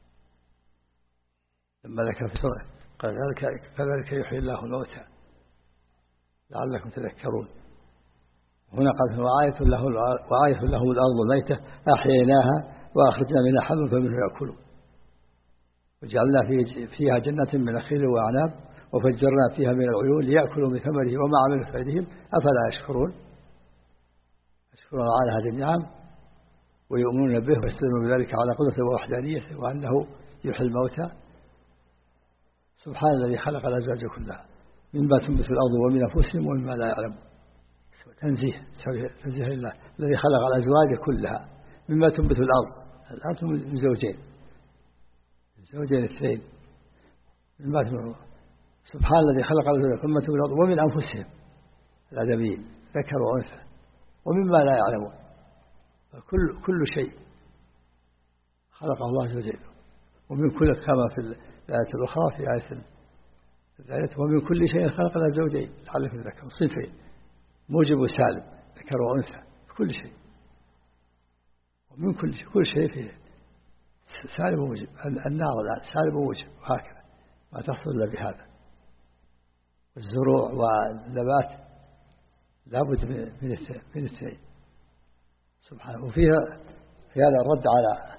لما ذكر في سورة قال كذلك يحيي الله الموتى لعلكم تذكرون. هنا قال وآية له وآية لهم الأرض الميتة أحييناها وأخرجنا منها حبا فمنه يأكلون، وجعلنا فيها جنة من نخيل وأعناب وفجرنا فيها من العيون ليأكلوا من ثمره وما عملت أيديهم أفلا يشكرون. يشكرون على هذه النعم ويؤمنون به ويستدلون بذلك على قدرته ووحدانيته وأنه يحيي الموتى. سبحان الذي خلق الأزواج كلها مما تنبت الأرض ومن أنفسهم ومما لا يعلمون. تنزيه تنزيه لله الذي خلق الأزواج كلها مما تنبت الأرض. الأرض من زوجين زوجين اثنين مما تنبت. سبحان الذي خلق الأزواج مما تنبت الأرض ومن أنفسهم الآدميين ذكر وأنثى ومما لا يعلمون. كل كل شيء خلقه الله عز وجل، ومن كل كما في الآية الأخرى في آية الآية ومن كل شيء خلق له زوجين لعلكم تذكرون. صنفين موجب وسالب ذكر وأنثى كل شيء، ومن كل شيء كل شيء فيه سالب وموجب. النار الآن سالب وموجب وهكذا ما تحصل إلا بهذا. الزروع والنبات لابد من من الاثنين سبحانه. وفيها في هذا الرد على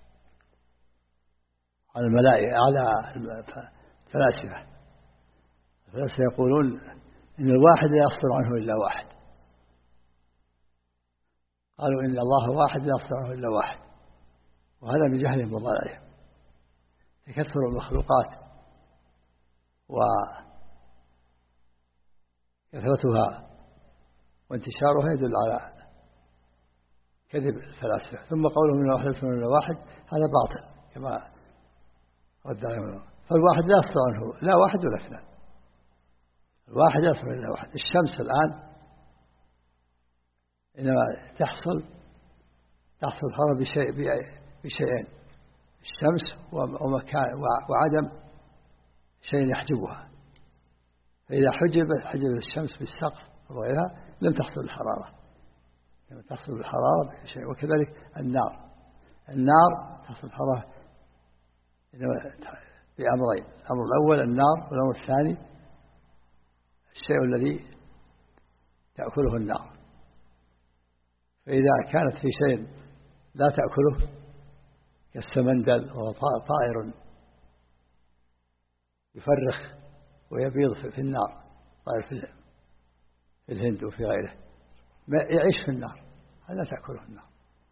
على الملائكة على الفلاسفة. الفلاسفة يقولون إن الواحد لا يصدر عنه إلا واحد. قالوا إن الله واحد لا يصدر عنه إلا واحد، وهذا من جهلهم وضلالهم. تكثر المخلوقات وكثرتها وانتشارها يدل على كذب الفلاسفة. ثم قولهم إن واحد يصدر إلا واحد هذا باطل كما رد عليهم. فالواحد لا يصدر عنه لا واحد ولا اثنان، الواحد يصدر إلا واحد. الشمس الآن إنما تحصل تحصل حرارة بشيء بشيئين، الشمس ومكان وعدم شيء يحجبها. فإذا حجبت حجبت الشمس بالسقف وغيرها لم تحصل الحرارة كما تحصل الحرارة بشيء. وكذلك النار النار تحصل الحرارة بأمرين: الأمر الأول النار، والأمر الثاني الشيء الذي تأكله النار. فإذا كانت في شيء لا تأكله كالسمندل وهو طائر يفرخ ويبيض في النار، طائر في الهند وفي غيره يعيش في النار، هذا تأكله النار.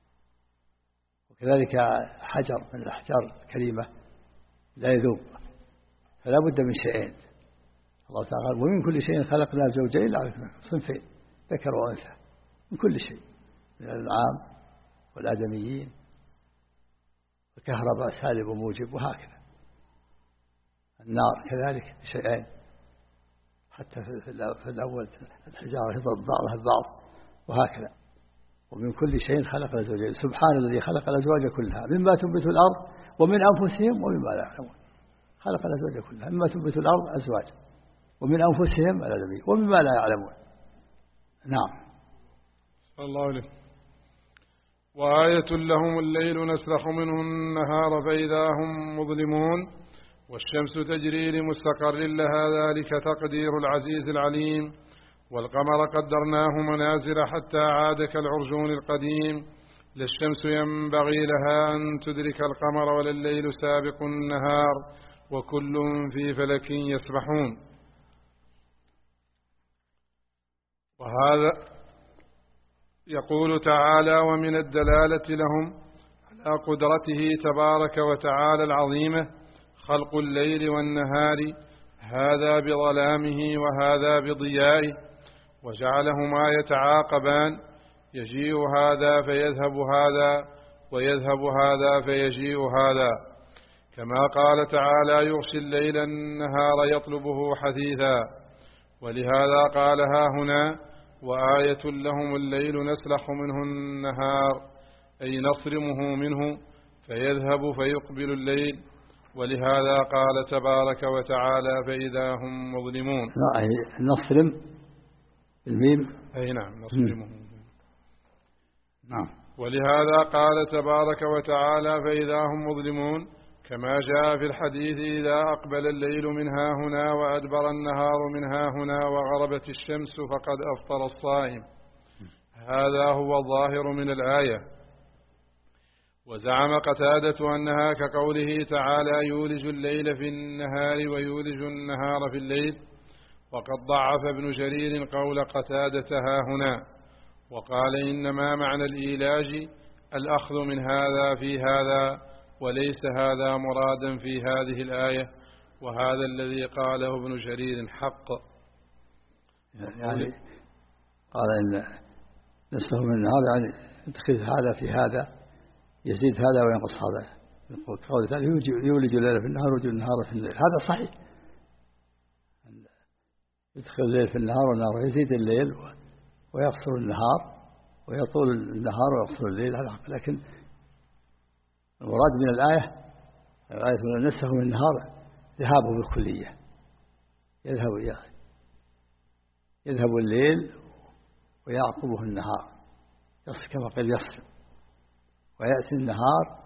وكذلك حجر من الأحجار الكريمة لا يذوب، فلا بد من شيئين. الله تعالى ومن كل شيء خلقنا زوجين لعلكم صنفين ذكر وأنثى من كل شيء من الأنعام والآدميين، الكهرباء سالب وموجب وهكذا. النار كذلك شيئين، حتى في الأول الحجارة يضرب بعضها البعض وهكذا. ومن كل شيء خلق الزوجين. سبحان الذي خلق الأزواج كلها مما تنبت الأرض ومن أنفسهم ومما لا يعلمون. خلق الأزواج كلها مما تنبت الأرض أزواج ومن أنفسهم الأدبي ومما لا يعلمون. نعم. صلى الله عليه. وآية لهم الليل نسلخ منه النهار فإذا هم مظلمون والشمس تجري لمستقر لها ذلك تقدير العزيز العليم والقمر قدرناه منازل حتى عاد كالعرجون القديم لا الشمس ينبغي لها أن تدرك القمر ولا الليل سابق النهار وكل في فلك يسبحون. وهذا يقول تعالى ومن الدلالة لهم على قدرته تبارك وتعالى العظيمة خلق الليل والنهار هذا بظلامه وهذا بضيائه وجعلهما يتعاقبان يجيء هذا فيذهب هذا ويذهب هذا فيجيء هذا كما قال تعالى يغشي الليل النهار يطلبه حثيثا. ولهذا قال ها هنا وآية لهم الليل نسلخ منه النهار أي نصرمه منه فيذهب فيقبل الليل. ولهذا قال تبارك وتعالى فإذا هم مظلمون. لا نصرم الميم. أي نعم نصرمه. نعم. ولهذا قال تبارك وتعالى فإذا هم مظلمون كما جاء في الحديث إذا أقبل الليل من ها هنا وأدبر النهار من ها هنا وغربت الشمس فقد أفطر الصائم. هذا هو الظاهر من الآية. وزعم قتادة أنها كقوله تعالى يولج الليل في النهار ويولج النهار في الليل. وقد ضعف ابن جرير قول قتادة ها هنا وقال إنما معنى الإيلاج الأخذ من هذا في هذا وليس هذا مرادا في هذه الآية وهذا الذي قاله ابن جرير حق. يعني قال إن نسله من النهار يعني يدخل هذا في هذا يزيد هذا وينقص هذا. يقول قول ثاني يولج الليل في النهار ويولج النهار في الليل. هذا صحيح يدخل الليل في النهار والنهار يزيد الليل ويقصر النهار ويطول النهار ويقصر الليل هذا حق. لكن المراد من الآية الآية من نسه من النهار ذهابه بالكلية يذهب يذهب الليل ويعقبه النهار كما قال يصل ويأتي النهار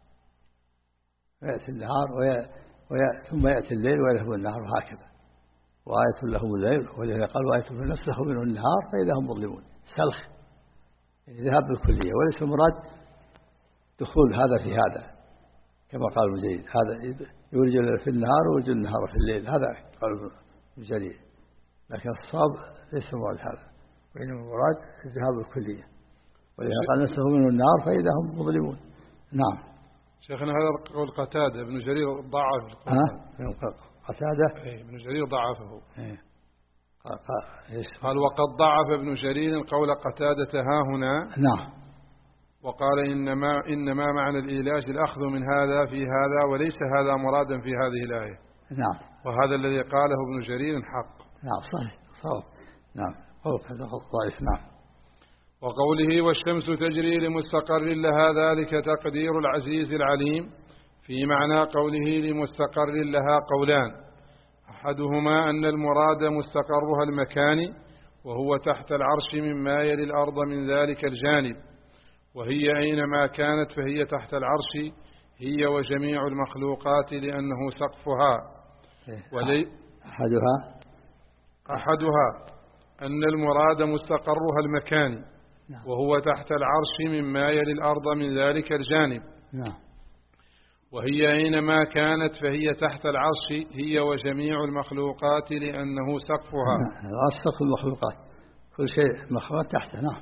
ويأتي النهار وي... وي... ثم يأتي الليل ويذهب النهار وهكذا. وآية لهم الليل ولذا قال وآية من نسلخ منه النهار فإذا هم مظلمون. سلخ يعني ذهاب بالكلية وليس المراد دخول هذا في هذا كما قال ابن جرير هذا يولج الليل في النهار ويولج النهار في الليل هذا قال ابن جرير. لكن الصواب ليس المراد هذا وإنما المراد الذهاب بالكلية ولذا قال نسلخ منه النهار فإذا هم مظلمون. نعم. شيخنا هذا قول قتادة ابن جرير ضعف قتادة اي ابن جرير ضعفه. إيه. قال وقد ضعف ابن جرير قول قتادة ها هنا. نعم. وقال إنما إنما معنى الإيلاج الأخذ من هذا في هذا وليس هذا مرادا في هذه الآية. نعم. وهذا الذي قاله ابن جرير حق. نعم صحيح صواب. نعم قول هذا ضعيف. نعم. وقوله والشمس تجري لمستقر لها ذلك تقدير العزيز العليم في معنى قوله لمستقر لها قولان أحدهما أن المراد مستقرها المكاني وهو تحت العرش مما يلي الأرض من ذلك الجانب وهي أينما كانت فهي تحت العرش هي وجميع المخلوقات لأنه سقفها. ولي أحدها أحدها أن المراد مستقرها المكاني وهو تحت العرش مما يلي الأرض من ذلك الجانب وهي أينما كانت فهي تحت العرش هي وجميع المخلوقات لأنه سقفها. العرش سقف المخلوقات كل شيء مخلوق تحته. نعم.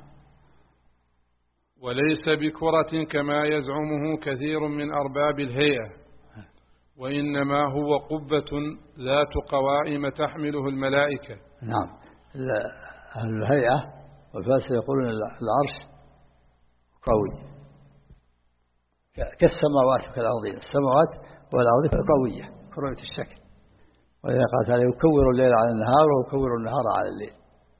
وليس بكرة كما يزعمه كثير من أرباب الهيئة وإنما هو قبة ذات قوائم تحمله الملائكة. نعم. الهيئة والفلاسفة يقولون العرش قوي كالسماوات وكالأرضين. السماوات والأرض قوية قوية الشكل وإذا قال تعالى يكور الليل على النهار ويكور النهار على الليل.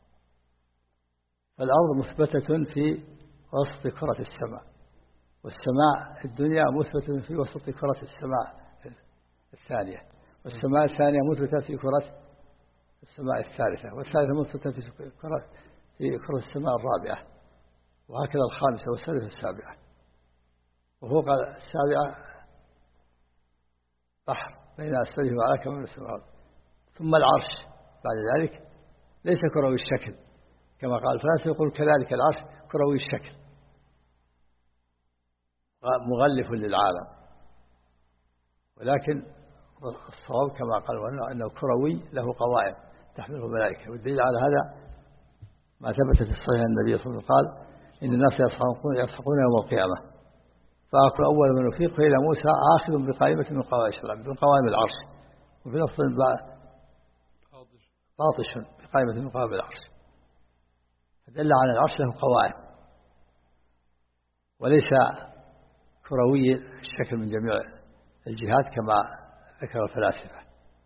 فالأرض مثبتة في وسط كرة السماء والسماء الدنيا مثبتة في وسط كرة السماء الثانية والسماء الثانية مثبتة في كرة السماء الثالثة، والثالثة مثبتة في كرة في كرة السماء الرابعة، وهكذا الخامسة والسادسة السابعة، وفوق السابعة بحر بين أسفله وأعلاه كما السماوات. ثم العرش بعد ذلك ليس كروي الشكل كما قال الفلاسفة، يقول كذلك العرش كروي الشكل مغلف للعالم، ولكن الصواب كما قال أنه كروي له قوائم تحمله الملائكة. والدليل على هذا ما ثبت في الصحيح النبي صلى الله عليه وسلم قال إن الناس يسحقون يوم القيامة فأكون أول من أفيق إلى موسى آخذ بقائمة من قوائم الشرع من قوائم العرش، وفي لفظ باطش بقائمة من قوائم العرش، فدل على العرش له قوائم وليس كروي الشكل من جميع الجهات كما ذكر الفلاسفة.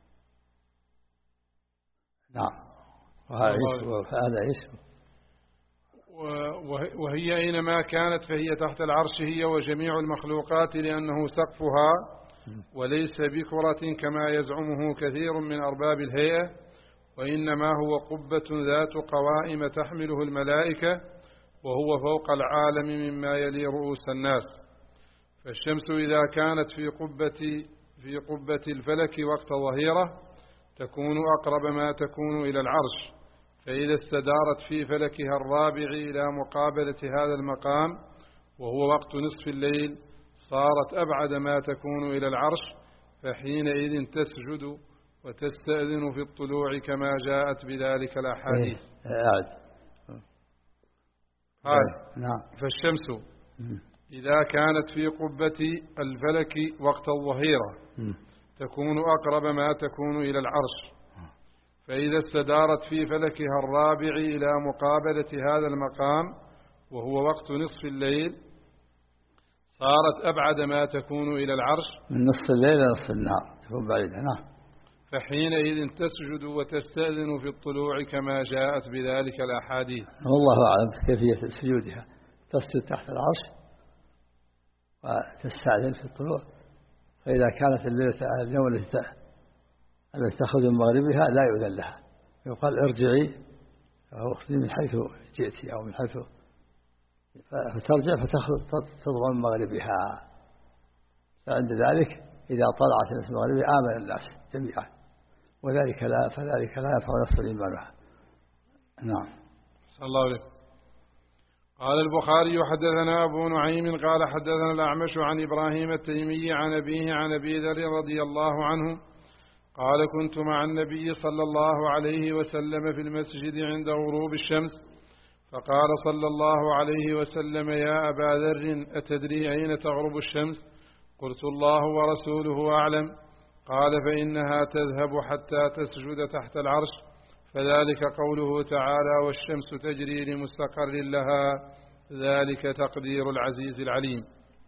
نعم، وهذا اسم. وهي أينما كانت فهي تحت العرش هي وجميع المخلوقات، لأنه سقفها وليس بكرة كما يزعمه كثير من أرباب الهيئة، وإنما هو قبة ذات قوائم تحمله الملائكة، وهو فوق العالم مما يلي رؤوس الناس. فالشمس إذا كانت في قبة في قبة الفلك وقت ظهيرة تكون أقرب ما تكون إلى العرش، فإذا استدارت في فلكها الرابع إلى مقابلة هذا المقام وهو وقت نصف الليل صارت أبعد ما تكون إلى العرش، فحينئذ تسجد وتستأذن في الطلوع كما جاءت بذلك الأحاديث. فالشمس إذا كانت في قبة الفلك وقت الظهيرة تكون أقرب ما تكون إلى العرش، فإذا استدارت في فلكها الرابع إلى مقابلة هذا المقام وهو وقت نصف الليل صارت أبعد ما تكون إلى العرش من نصف الليل إلى نصف النهار تكون بعيدة. نعم. فحينئذ تسجد وتستأذن في الطلوع كما جاءت بذلك الأحاديث. والله أعلم كيفية سجودها، تسجد تحت العرش وتستأذن في الطلوع، فإذا كانت الليلة اليوم التي تأخذ من مغربها لا يؤذن لها، يقال ارجعي أو اخذي من حيث جئتي أو من حيث، فترجع فتضغط من مغربها، فعند ذلك إذا طلعت الناس من مغربها آمن الناس جميعا، وذلك لا فذلك لا ينفع نفس إيمانها. نعم. صلى الله عليه. قال البخاري حدثنا أبو نعيم قال حدثنا الأعمش عن إبراهيم التيمي عن أبيه عن أبي ذر رضي الله عنه قال كنت مع النبي صلى الله عليه وسلم في المسجد عند غروب الشمس، فقال صلى الله عليه وسلم يا أبا ذر أتدري أين تغرب الشمس؟ قلت الله ورسوله أعلم. قال فإنها تذهب حتى تسجد تحت العرش، فذلك قوله تعالى والشمس تجري لمستقر لها، ذلك تقدير العزيز العليم.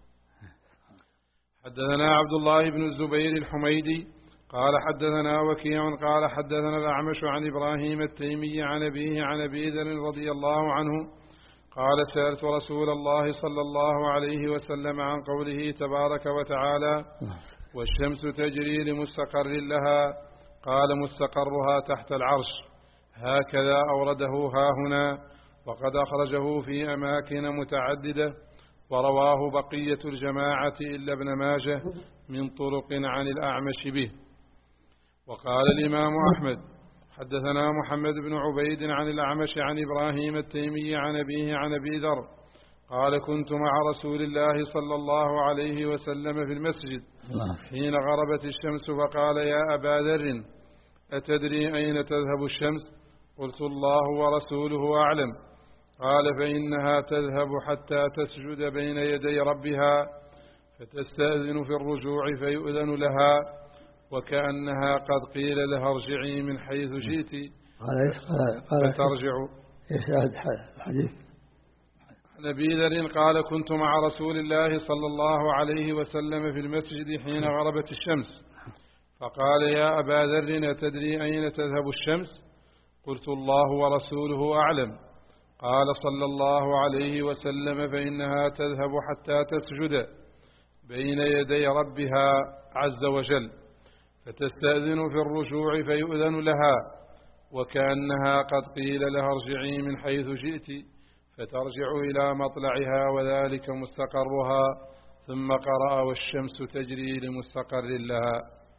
حدثنا عبد الله بن الزبير الحميدي قال حدثنا وكيع قال حدثنا الأعمش عن إبراهيم التيمي عن أبيه عن أبي ذر رضي الله عنه قال سألت رسول الله صلى الله عليه وسلم عن قوله تبارك وتعالى والشمس تجري لمستقر لها، قال مستقرها تحت العرش، هكذا أورده هاهنا، وقد أخرجه في أماكن متعددة، ورواه بقية الجماعة إلا ابن ماجه من طرق عن الأعمش به. وقال الإمام أحمد حدثنا محمد بن عبيد عن الأعمش عن إبراهيم التيمي عن أبيه عن أبي ذر قال كنت مع رسول الله صلى الله عليه وسلم في المسجد حين غربت الشمس، فقال يا أبا ذر أتدري أين تذهب الشمس؟ قلت الله ورسوله أعلم. قال فإنها تذهب حتى تسجد بين يدي ربها، فتستأذن في الرجوع فيؤذن لها، وكأنها قد قيل لها ارجعي من حيث جئت فترجع. الحديث عن أبي ذر قال كنت مع رسول الله صلى الله عليه وسلم في المسجد حين غربت الشمس، فقال يا أبا ذر أتدري أين تذهب الشمس؟ قلت الله ورسوله أعلم. قال صلى الله عليه وسلم فإنها تذهب حتى تسجد بين يدي ربها عز وجل، فتستأذن في الرجوع فيؤذن لها، وكأنها قد قيل لها ارجعي من حيث جئت فترجع إلى مطلعها وذلك مستقرها. ثم قرأ والشمس تجري لمستقر لها.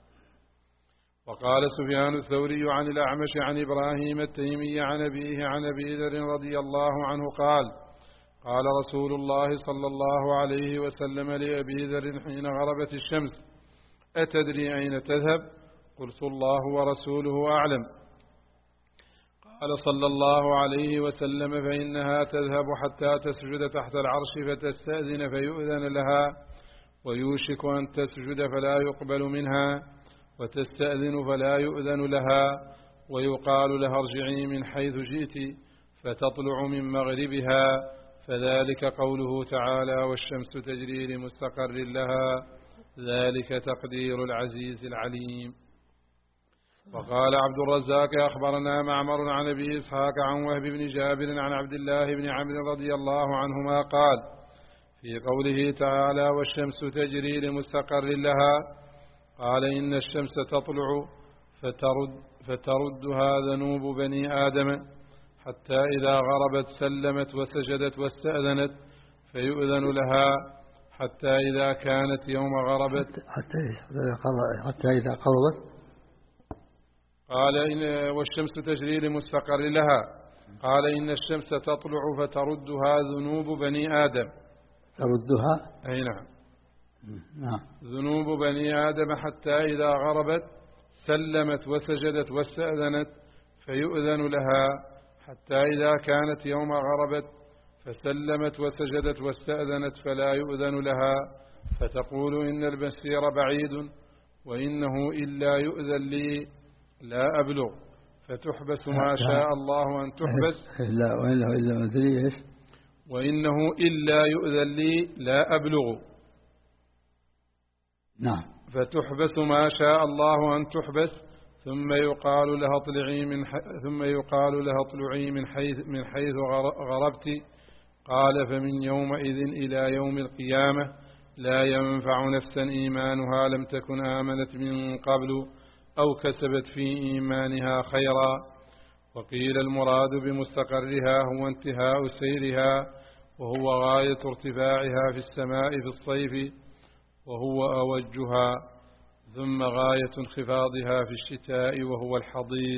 وقال سفيان الثوري عن الأعمش عن إبراهيم التيمي عن أبيه عن أبي ذر رضي الله عنه قال قال رسول الله صلى الله عليه وسلم لأبي ذر حين غربت الشمس أتدري أين تذهب؟ قلت الله ورسوله أعلم. قال صلى الله عليه وسلم فإنها تذهب حتى تسجد تحت العرش فتستأذن فيؤذن لها ويوشك أن تسجد فلا يقبل منها وتستأذن فلا يؤذن لها ويقال لها ارجعي من حيث جئت فتطلع من مغربها فذلك قوله تعالى والشمس تجري لمستقر لها ذلك تقدير العزيز العليم. وقال عبد الرزاق أخبرنا معمر عن أبي إسحاق عن وهب بن جابر عن عبد الله بن عمرو رضي الله عنهما قال في قوله تعالى والشمس تجري لمستقر لها قال إن الشمس تطلع فترد فتردها ذنوب بني آدم حتى إذا غربت سلمت وسجدت واستأذنت فيؤذن لها حتى إذا كانت يوم غربت حتى إذا قربت قال إن والشمس تجري لمستقر لها قال إن الشمس تطلع فتردها ذنوب بني آدم تردها أي نعم نعم ذنوب بني آدم حتى إذا غربت سلمت وسجدت واستأذنت فيؤذن لها حتى إذا كانت يوم غربت فسلمت وسجدت واستأذنت فلا يؤذن لها فتقول إن المسير بعيد وإنه إلا يؤذن لي لا أبلغ فتحبس ما شاء الله أن تحبس لا وإنه إلا مدري إيش وإنه إلا يؤذن لي لا أبلغ نعم فتحبس ما شاء الله أن تحبس ثم يقال لها اطلعي من ثم يقال لها اطلعي من حيث من حيث غربت قال فمن يومئذ إلى يوم القيامة لا ينفع نفسا إيمانها لم تكن آمنت من قبل أو كسبت في إيمانها خيرا. وقيل المراد بمستقرها هو انتهاء سيرها وهو غاية ارتفاعها في السماء في الصيف وهو أوجها ثم غاية انخفاضها في الشتاء وهو الحضيض.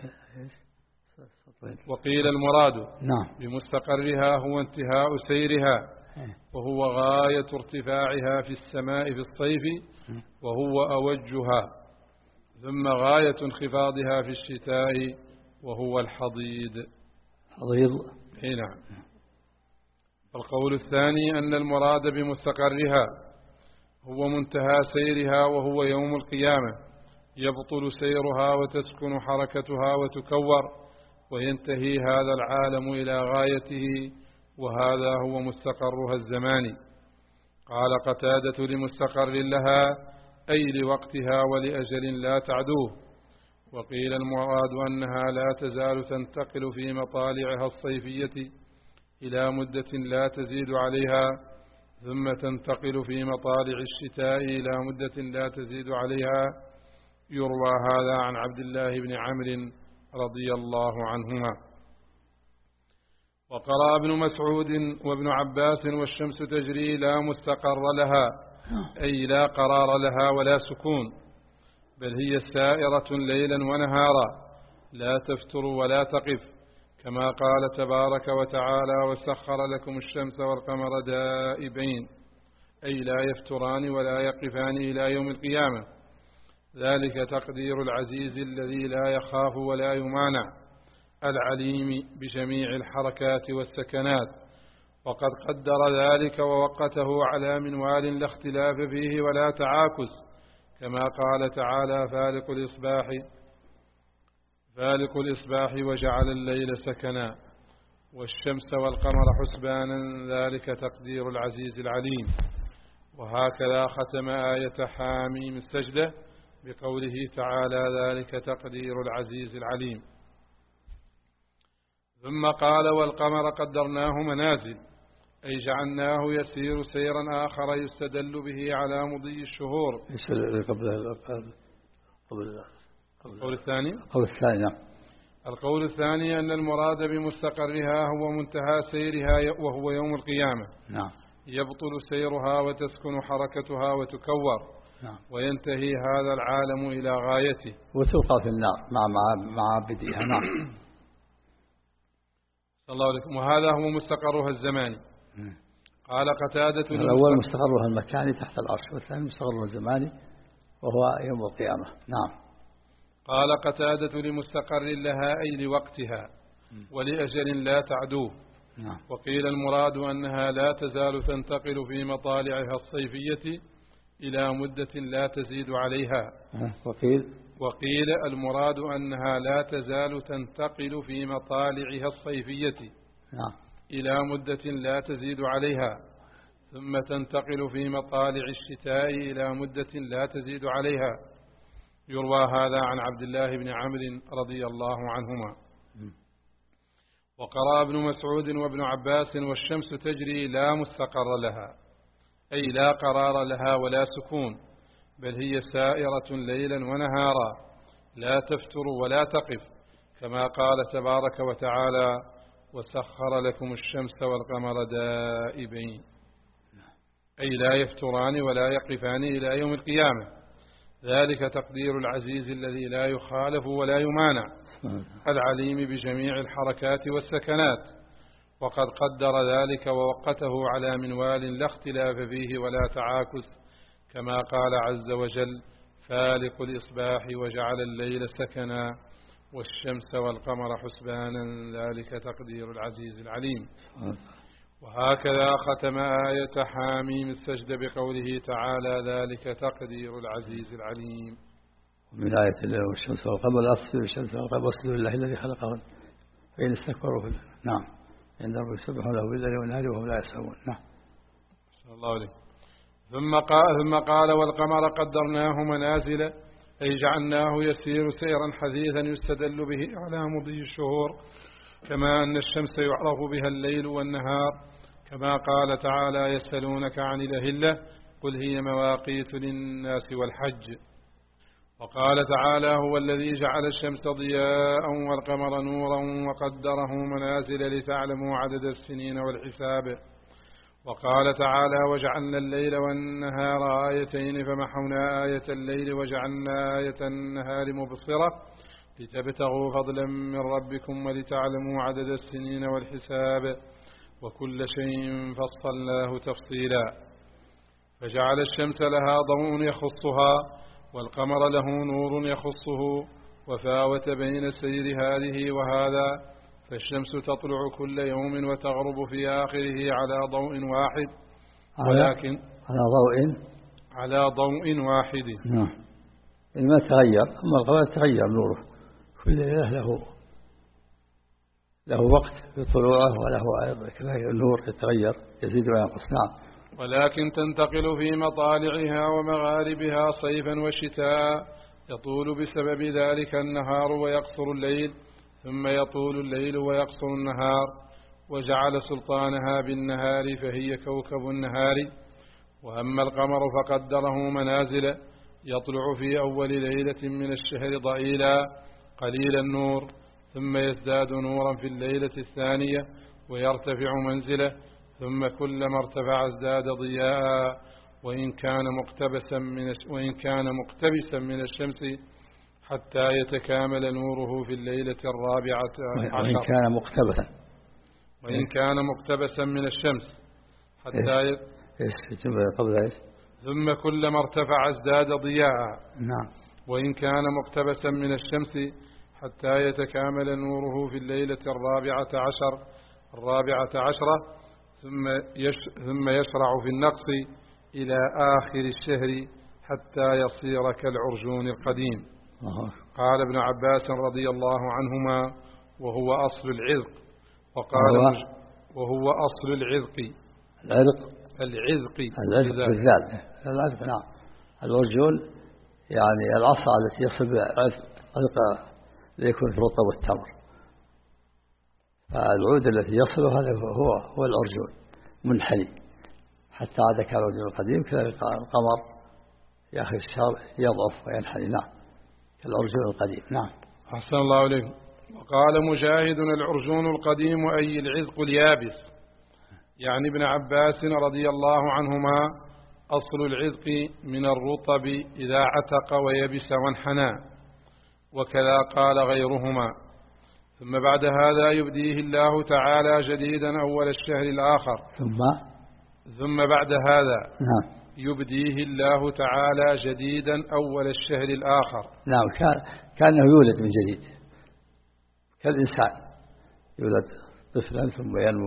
وقيل المراد نعم بمستقرها هو انتهاء سيرها وهو غاية ارتفاعها في السماء في الصيف وهو أوجها ثم غاية انخفاضها في الشتاء وهو الحضيض. حضيض اي نعم. القول الثاني أن المراد بمستقرها هو منتهى سيرها وهو يوم القيامة يبطل سيرها وتسكن حركتها وتكور وينتهي هذا العالم إلى غايته وهذا هو مستقرها الزماني. قال قتادة لمستقر لها أي لوقتها ولأجل لا تعدوه. وقيل المراد أنها لا تزال تنتقل في مطالعها الصيفية إلى مدة لا تزيد عليها ثم تنتقل في مطالع الشتاء إلى مدة لا تزيد عليها. يروى هذا عن عبد الله بن عمرو رضي الله عنهما. وقرأ ابن مسعود وابن عباس والشمس تجري لا مستقر لها أي لا قرار لها ولا سكون بل هي سائرة ليلا ونهارا لا تفتر ولا تقف كما قال تبارك وتعالى وسخر لكم الشمس والقمر دائبين أي لا يفتران ولا يقفان إلى يوم القيامة. ذلك تقدير العزيز الذي لا يخاف ولا يمانع العليم بجميع الحركات والسكنات. وقد قدر ذلك ووقته على منوال لا اختلاف فيه ولا تعاكس كما قال تعالى فالق الإصباح فالق الإصباح وجعل الليل سكنا والشمس والقمر حسبانا ذلك تقدير العزيز العليم. وهكذا ختم آية حاميم السجدة بقوله تعالى ذلك تقدير العزيز العليم. ثم قال والقمر قدرناه منازل أي جعلناه يسير سيرا آخر يستدل به على مضي الشهور. قبل قبل القول الثاني القول الثاني. القول الثاني أن المراد بمستقرها هو منتهى سيرها وهو يوم القيامة. نعم. يبطل سيرها وتسكن حركتها وتكور. نعم. وينتهي هذا العالم إلى غايته وتلقى في النار مع مع بديها. نعم. صلى الله عليكم. وهذا هو مستقرها الزماني. قال قتادة الأول مستقرها المكاني تحت العرش، والثاني مستقرها الزماني وهو يوم القيامة. نعم. قال قتادة لمستقر لها أي لوقتها ولأجل لا تعدوه. نعم. وقيل المراد أنها لا تزال تنتقل في مطالعها الصيفية إلى مدة لا تزيد عليها. وقيل وقيل المراد أنها لا تزال تنتقل في مطالعها الصيفية نعم. إلى مدة لا تزيد عليها، ثم تنتقل في مطالع الشتاء إلى مدة لا تزيد عليها. يروى هذا عن عبد الله بن عمرو رضي الله عنهما. وقرأ ابن مسعود وابن عباس والشمس تجري لا مستقر لها، أي لا قرار لها ولا سكون، بل هي سائرة ليلا ونهارا لا تفتر ولا تقف، كما قال تبارك وتعالى: وسخر لكم الشمس والقمر دائبين، أي لا يفتران ولا يقفان إلى يوم القيامة. ذلك تقدير العزيز الذي لا يخالف ولا يمانع، العليم بجميع الحركات والسكنات. وقد قدر ذلك ووقته على منوال لا اختلاف فيه ولا تعاكس، كما قال عز وجل: فالق الإصباح وجعل الليل سكنا والشمس والقمر حسبانا، ذلك تقدير العزيز العليم. وهكذا ختم آية حاميم السجد بقوله تعالى: ذلك تقدير العزيز العليم. من آية الليل والشمس والقمر لا تسجدوا للشمس والقمر واسجدوا لله الذي خلقهن فإن استكبروا في نعم عند ربهم يسبحون له بالليل والنهار وهم لا يسهمون. نعم. صلى الله عليه. ثم قال ثم قال والقمر قدرناه منازل، أي جعلناه يسير سيرا حثيثا يستدل به على مضي الشهور، كما أن الشمس يعرف بها الليل والنهار، كما قال تعالى: يسألونك عن الأهلة قل هي مواقيت للناس والحج. وقال تعالى: هو الذي جعل الشمس ضياء والقمر نورا وقدره منازل لتعلموا عدد السنين والحساب. وقال تعالى: وجعلنا الليل والنهار آيتين فمحونا آية الليل وجعلنا آية النهار مبصرة لتبتغوا فضلا من ربكم ولتعلموا عدد السنين والحساب، وكل شيء فصلناه تفصيلا. فجعل الشمس لها ضوء يخصها والقمر له نور يخصه، وفاوت بين سير هذه وهذا، فالشمس تطلع كل يوم وتغرب في آخره على ضوء واحد، ولكن على ضوء على ضوء واحد. نعم. ما تغير، أما القمر تغير نوره كل ليلة له له وقت في طلوعه وله النور يتغير يزيد وينقص. نعم. ولكن تنتقل في مطالعها ومغاربها صيفا وشتاء، يطول بسبب ذلك النهار ويقصر الليل، ثم يطول الليل ويقصر النهار، وجعل سلطانها بالنهار فهي كوكب النهار. وأما القمر فقدره منازل، يطلع في أول ليلة من الشهر ضئيلا قليل النور، ثم يزداد نورا في الليلة الثانية ويرتفع منزله، ثم كلما ارتفع ازداد ضياء، وإن كان مقتبسا من وإن كان مقتبسا من الشمس حتى يتكامل نوره في الليلة الرابعة عشر. وإن كان مقتبسا وإن كان مقتبسا من الشمس حتى ي... إيش قبل إيش؟ ثم كلما ارتفع ازداد ضياء. نعم. وإن كان مقتبسا من الشمس حتى يتكامل نوره في الليلة الرابعة عشر الرابعة عشرة ثم يش ثم يشرع في النقص إلى آخر الشهر حتى يصير كالعرجون القديم. أوه. قال ابن عباس رضي الله عنهما: وهو أصل العذق. وقال وهو, وهو أصل العذق. العذق العذق العذق بالذات. العذق. نعم. العرجون يعني العصا التي يصل عذق ليكون في الرطب والتمر، فالعود الذي يصله هذا هو هو العرجون منحني حتى عاد كالعرجون القديم. كذلك القمر في آخر الشهر يضعف وينحني. نعم. كالعرجون القديم. نعم. أحسن الله عليكم. وقال مجاهد العرجون القديم أي العذق اليابس، يعني ابن عباس رضي الله عنهما أصل العذق من الرطب إذا عتق ويبس وانحنى، وكذا قال غيرهما. ثم بعد هذا يبديه الله تعالى جديدا أول الشهر الآخر ثم ثم بعد هذا نعم يبديه الله تعالى جديدا أول الشهر الآخر. نعم كان كأنه يولد من جديد كالإنسان يولد طفلا ثم ينمو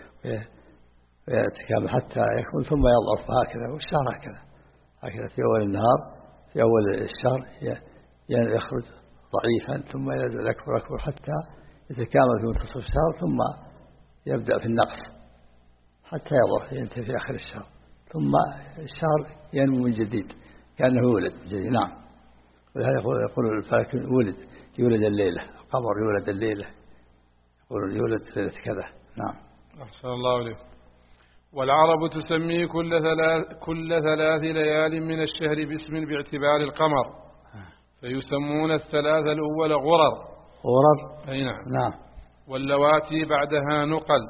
ويتكامل حتى يكون ثم يضعف هكذا، والشهر هكذا هكذا في أول النهار في أول الشهر يخرج ضعيفا ثم ينزل أكبر أكبر حتى يتكامل في منتصف الشهر، ثم يبدأ في النقص حتى يضعف ينتهي في آخر الشهر، ثم الشهر ينمو من جديد كأنه يولد من جديد. نعم. ولهذا يقول يقول الفلك ولد يولد الليلة، القمر يولد الليلة، يقول يولد ليلة كذا. نعم. أحسن الله عليك. والعرب تسمي كل ثلاث كل ثلاث ليال من الشهر باسم باعتبار القمر، فيسمون الثلاث الأول غرر. غرر. أي نعم. نعم. واللواتي بعدها نقل،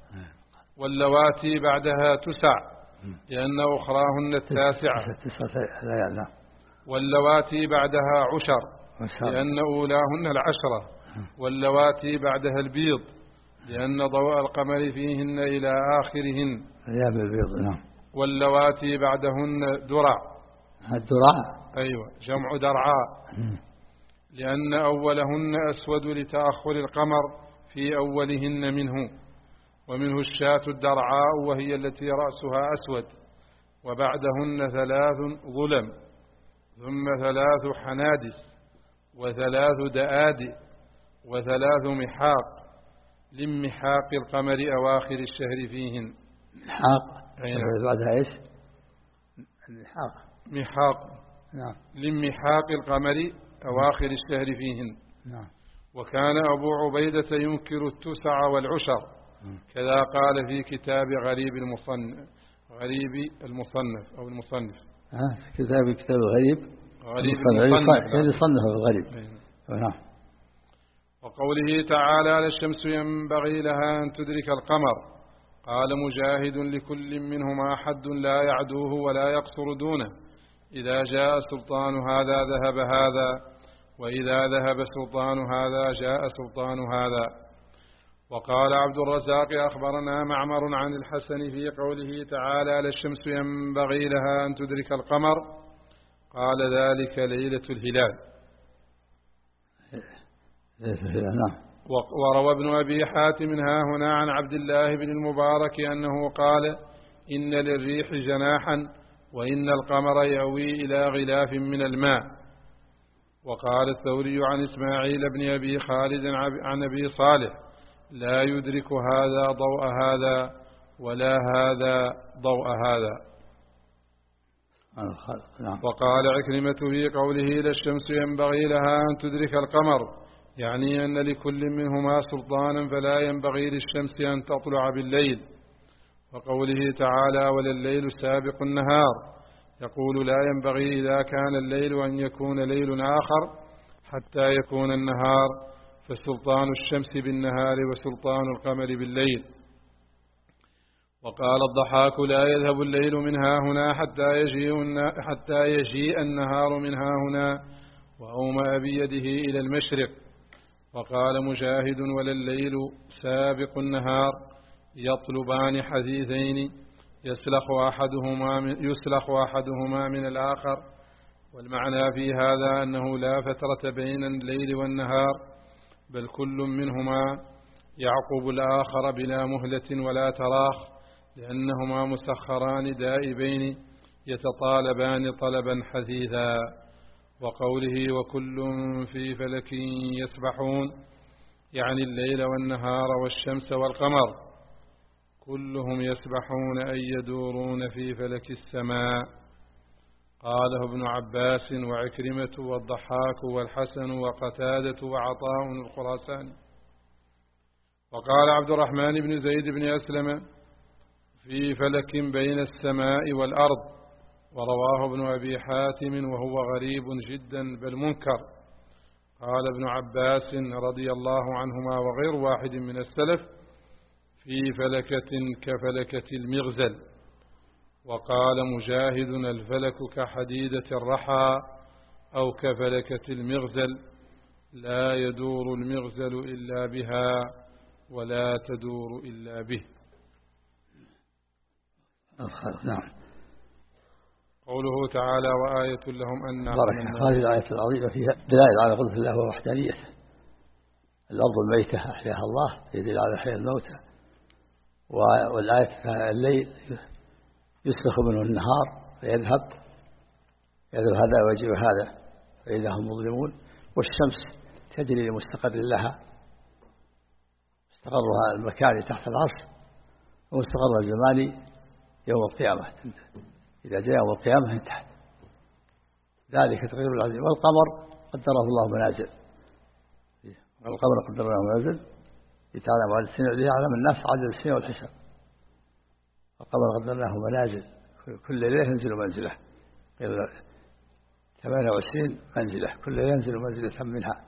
واللواتي بعدها تسع لأن أخراهن التاسعة. تسعة ليال. نعم. واللواتي بعدها عشر لأن أولاهن العشرة. واللواتي بعدها البيض لأن ضوء القمر فيهن إلى آخرهن. أيام البيض. نعم. واللواتي بعدهن درع. الدرع. أيوة جمع درعاء، لأن أولهن أسود لتأخر القمر في أولهن منه، ومنه الشاة الدرعاء وهي التي رأسها أسود، وبعدهن ثلاث ظلم، ثم ثلاث حنادس، وثلاث دآدئ، وثلاث محاق، لمحاق القمر أواخر الشهر فيهن. محاق. أيوة. بعدها إيش؟ المحاق. محاق. نعم. لمحاق القمر أواخر الشهر فيهن. نعم. وكان أبو عبيدة ينكر التسع والعشر، كذا قال في كتاب غريب المصنف غريب المصنف أو المصنف. ها في كتاب كتاب الغريب. غريب المصنف. اللي صنفه الغريب. نعم. وقوله تعالى: الشمس ينبغي لها أن تدرك القمر، قال مجاهد: لكل منهما حد لا يعدوه ولا يقصر دونه، إذا جاء سلطان هذا ذهب هذا، وإذا ذهب سلطان هذا جاء سلطان هذا. وقال عبد الرزاق: أخبرنا معمر عن الحسن في قوله تعالى: الشمس ينبغي لها أن تدرك القمر، قال: ذلك ليلة الهلال. نعم. وروى ابن أبي حاتم ها هنا عن عبد الله بن المبارك أنه قال: إن للريح جناحا وإن القمر يأوي إلى غلاف من الماء. وقال الثوري عن إسماعيل بن أبي خالد عن أبي صالح: لا يدرك هذا ضوء هذا ولا هذا ضوء هذا. وقال عكرمة في قوله: للشمس ينبغي لها أن تدرك القمر، يعني أن لكل منهما سلطانا فلا ينبغي للشمس أن تطلع بالليل. وقوله تعالى: ولليل سابق النهار، يقول: لا ينبغي إذا كان الليل أن يكون ليل آخر حتى يكون النهار، فسلطان الشمس بالنهار وسلطان القمر بالليل. وقال الضحاك: لا يذهب الليل من ها هنا حتى يجيء حتى يجيء النهار من ها هنا، وأومأ بيده إلى المشرق. وقال مجاهد: ولا الليل سابق النهار، يطلبان حديثين يسلخ أحدهما من, يسلخ أحدهما من الآخر. والمعنى في هذا أنه لا فترة بين الليل والنهار، بل كل منهما يعقب الآخر بلا مهلة ولا تراخ، لأنهما مسخران دائبين يتطالبان طلبا حثيثا. وقوله: وكل في فلك يسبحون، يعني الليل والنهار والشمس والقمر كلهم يسبحون أي يدورون في فلك السماء. قاله ابن عباس وعكرمة والضحاك والحسن وقتادة وعطاء الخراساني. وقال عبد الرحمن بن زيد بن أسلم: في فلك بين السماء والأرض. ورواه ابن أبي حاتم وهو غريب جدا بل منكر. قال ابن عباس رضي الله عنهما وغير واحد من السلف: في فلكة كفلكة المغزل. وقال مجاهد: الفلك كحديدة الرحى أو كفلكة المغزل، لا يدور المغزل إلا بها ولا تدور إلا به. نعم. قوله تعالى: وآية لهم أن هذه الآية العظيمة فيها دلائل على قدرة الله ووحدانيته. الأرض الميتة أحياها الله يدل على حياة الموتى، والآية الليل يسلخ منه النهار فيذهب يذهب هذا ويجيء هذا فإذا هم مظلمون، والشمس تجري لمستقر لها، مستقرها المكاني تحت العرش ومستقرها الزماني يوم القيامة، إذا جاء يوم القيامة انتهت. ذلك تقدير العزيز. والقمر قدره الله منازل، القمر قدره الله منازل يتعلم عدد السنة ليعلم الناس عدد السنة والحساب. القمر قدرناه منازل، كل ليلة ينزل منزله، ثمانية وعشرين منزلة، كل ليلة ينزل منزلة منها.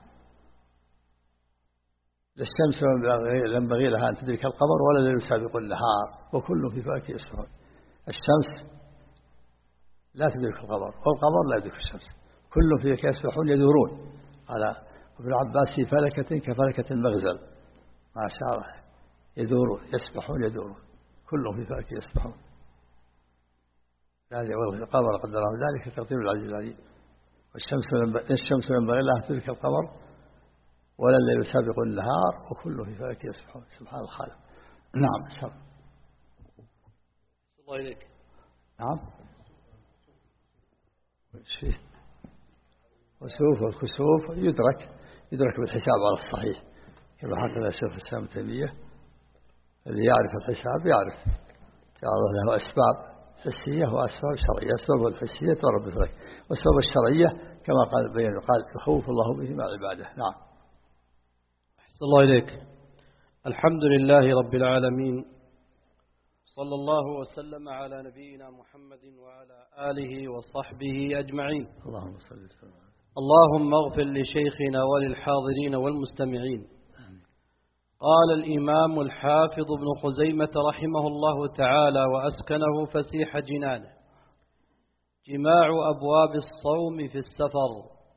الشمس ينبغي لها أن تدرك القمر ولا الليل يسابق النهار وكل في فلك يسبحون. الشمس لا تدرك القمر والقمر لا يدرك الشمس، كل في فلك يسبحون يدورون. قال ابن عباس: في فلكة كفلكة المغزل، ما شاء يدور يسبحون يدورون، كلهم في فلك يسبحون. والقمر قدره ذلك تقدير العزيز العليم. والشمس ينبغي لها أن تدرك القمر ولا الليل يسابق النهار وكله في فلك يسبحون. سبحان الخالق. نعم. سبحان الله إليك. نعم. شيء وسوف والكسوف يدرك يدرك بالحساب على الصحيح، كما حكى الشيخ الإسلام ابن تيمية: اللي يعرف الحساب يعرف جعل له أسباب حسية وأسباب شرعية. أسباب الحسية تضرب بالفلك، وأسباب الشرعية كما قال بين قال يخوف الله به مع عباده. نعم. أحسن الله إليك. الحمد لله رب العالمين، صلى الله وسلم على نبينا محمد وعلى آله وصحبه أجمعين. اللهم صل وسلم. اللهم اغفر لشيخنا وللحاضرين والمستمعين. قال الإمام الحافظ ابن خزيمة رحمه الله تعالى وأسكنه فسيح جنانه: جماع أبواب الصوم في السفر.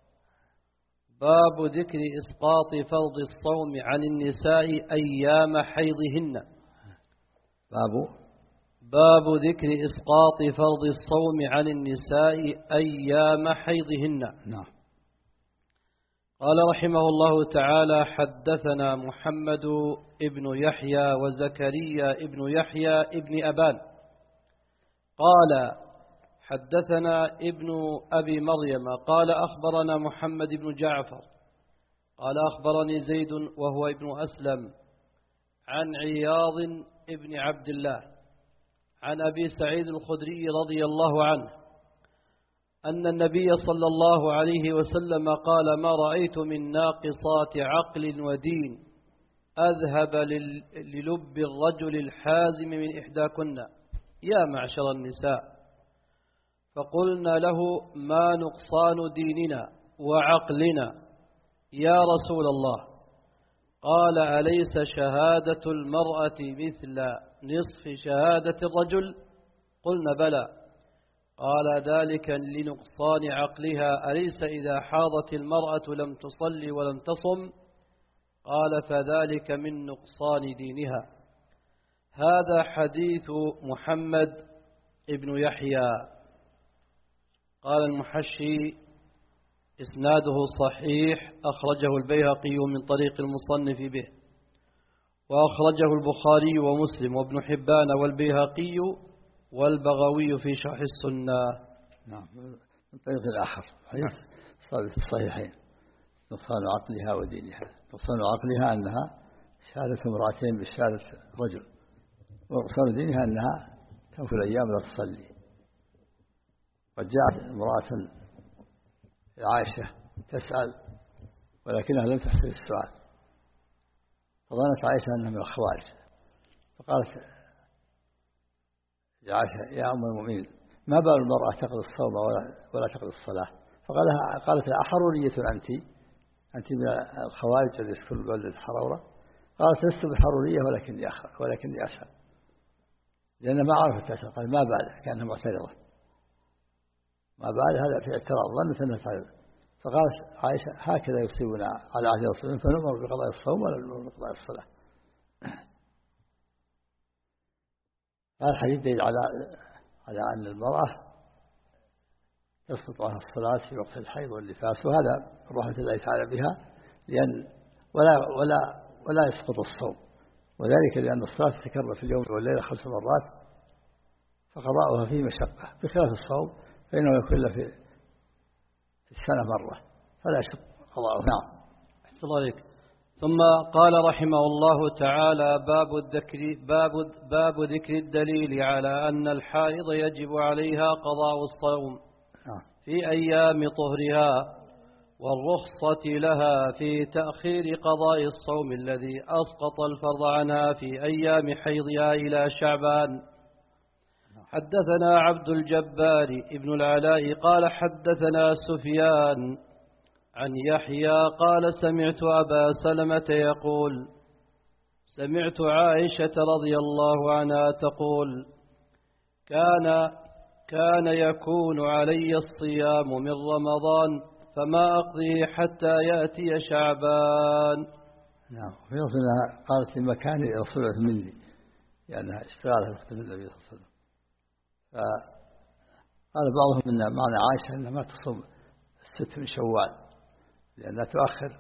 باب ذكر إسقاط فرض الصوم عن النساء أيام حيضهن. باب باب ذكر إسقاط فرض الصوم عن النساء أيام حيضهن. نعم. قال رحمه الله تعالى: حدثنا محمد ابن يحيى وزكريا ابن يحيى ابن أبان قال حدثنا ابن أبي مريم قال أخبرنا محمد بن جعفر قال أخبرني زيد وهو ابن أسلم عن عياض ابن عبد الله عن أبي سعيد الخدري رضي الله عنه أن النبي صلى الله عليه وسلم قال: ما رأيت من ناقصات عقل ودين أذهب للب الرجل الحازم من إحداكن يا معشر النساء. فقلنا له: ما نقصان ديننا وعقلنا يا رسول الله؟ قال: أليس شهادة المرأة مثل نصف شهادة الرجل؟ قلنا: بلى. قال: ذلك لنقصان عقلها، أليس إذا حاضت المرأة لم تصلي ولم تصم؟ قال: فذلك من نقصان دينها. هذا حديث محمد ابن يحيى. قال المحشي: إسناده صحيح، أخرجه البيهقي من طريق المصنف به، وأخرجه البخاري ومسلم وابن حبان والبيهقي والبغوي في شرح السنة. نعم. من طريق الآخر حديث صار في الصحيحين: نقصان عقلها ودينها. نقصان عقلها أنها شهادة امرأتين بشهادة رجل، ونقصان دينها أنها تنفل الأيام لا تصلي. قد جاءت امرأة عائشة تسأل ولكنها لم تحسن السؤال، فظنت عائشة أنها من الخوارج، فقالت يا عائشة يا أم المؤمنين: ما بال المرأة تقضي الصوم ولا, ولا تقضي الصلاة؟ فقالت: أحرورية أنت؟ أنت من الخوارج الذي يسكن بلدة حرورة؟ قالت لست بحرورية ولكني أخر ولكني أسأل، لأن ما عرفت تسأل. قال ما بعد، كأنها معترضة، ما بعد هذا في اعتراض، ظنت أنها تعرض. فقالت عائشة هكذا يصيبنا على عهد رسول الله، فنؤمر بقضاء الصوم ولا نؤمر بقضاء الصلاة. هذا الحديث دليل على على أن المرأة تسقط عنها الصلاة في وقت الحيض والنفاس، وهذا رحمة الله تعالى بها، لأن ولا ولا ولا يسقط الصوم، وذلك لأن الصلاة تتكرر في اليوم والليلة خمس مرات، فقضاؤها فيه مشقة، بخلاف الصوم فإنه يكون له في السنة مرة فلا يشق قضاؤه. نعم. أحسن الله عليك. ثم قال رحمه الله تعالى: باب الذكر باب باب ذكر الدليل على أن الحائض يجب عليها قضاء الصوم في أيام طهرها، والرخصة لها في تأخير قضاء الصوم الذي أسقط الفرض عنها في أيام حيضها إلى شعبان. حدثنا عبد الجبار ابن العلاء قال حدثنا سفيان عن يحيى قال سمعت أبا سلمة يقول سمعت عائشة رضي الله عنها تقول: كان كان يكون علي الصيام من رمضان فما أقضيه حتى يأتي شعبان. نعم. في أصلها قالت لمكان رسول الله مني، لأنها اشتغالها في النبي صلى الله عليه وسلم. فقال بعضهم إن معنى عائشة أنها ما تصوم الست من شوال، لأنها تؤخر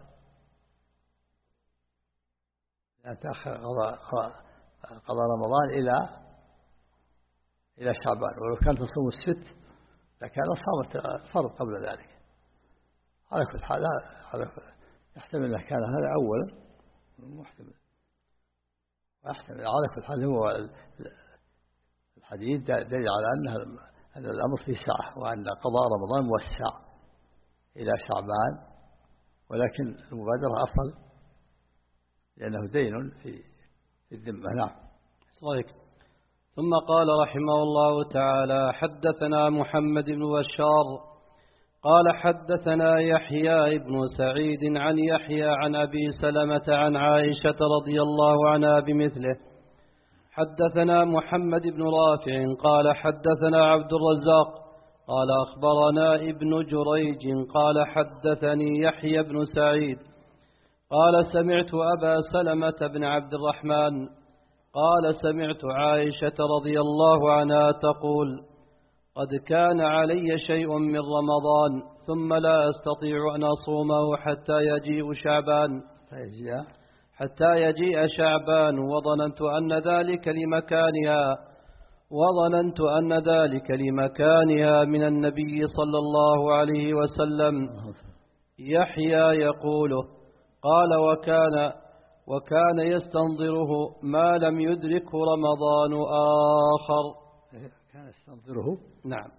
لأنها تأخر قضاء قضاء رمضان إلى إلى شعبان، ولو كانت تصوم الست لكان صامت فرض قبل ذلك. على كل حال يحتمل أنه كان هذا أولا، محتمل ويحتمل. على كل حال هو الحديث دليل على أن الأمر فيه سعة، وأن قضاء رمضان موسع إلى شعبان، ولكن المبادرة أفضل لأنه دين في الذمة. نعم. صحيح. ثم قال رحمه الله تعالى: حدثنا محمد بن بشار قال حدثنا يحيى بن سعيد عن يحيى عن أبي سلمة عن عائشة رضي الله عنها بمثله. حدثنا محمد بن رافع قال حدثنا عبد الرزاق قال أخبرنا ابن جريج قال حدثني يحيى بن سعيد قال سمعت أبا سلمة بن عبد الرحمن قال سمعت عائشة رضي الله عنها تقول: قد كان علي شيء من رمضان ثم لا أستطيع أن أصومه حتى يجيء شعبان حتى يجيء شعبان وظننت أن ذلك لمكانها وظننت أن ذلك لمكانها من النبي صلى الله عليه وسلم. يحيى يقوله قال: وكان وكان يستنظره ما لم يدركه رمضان آخر. كان يستنظره. نعم.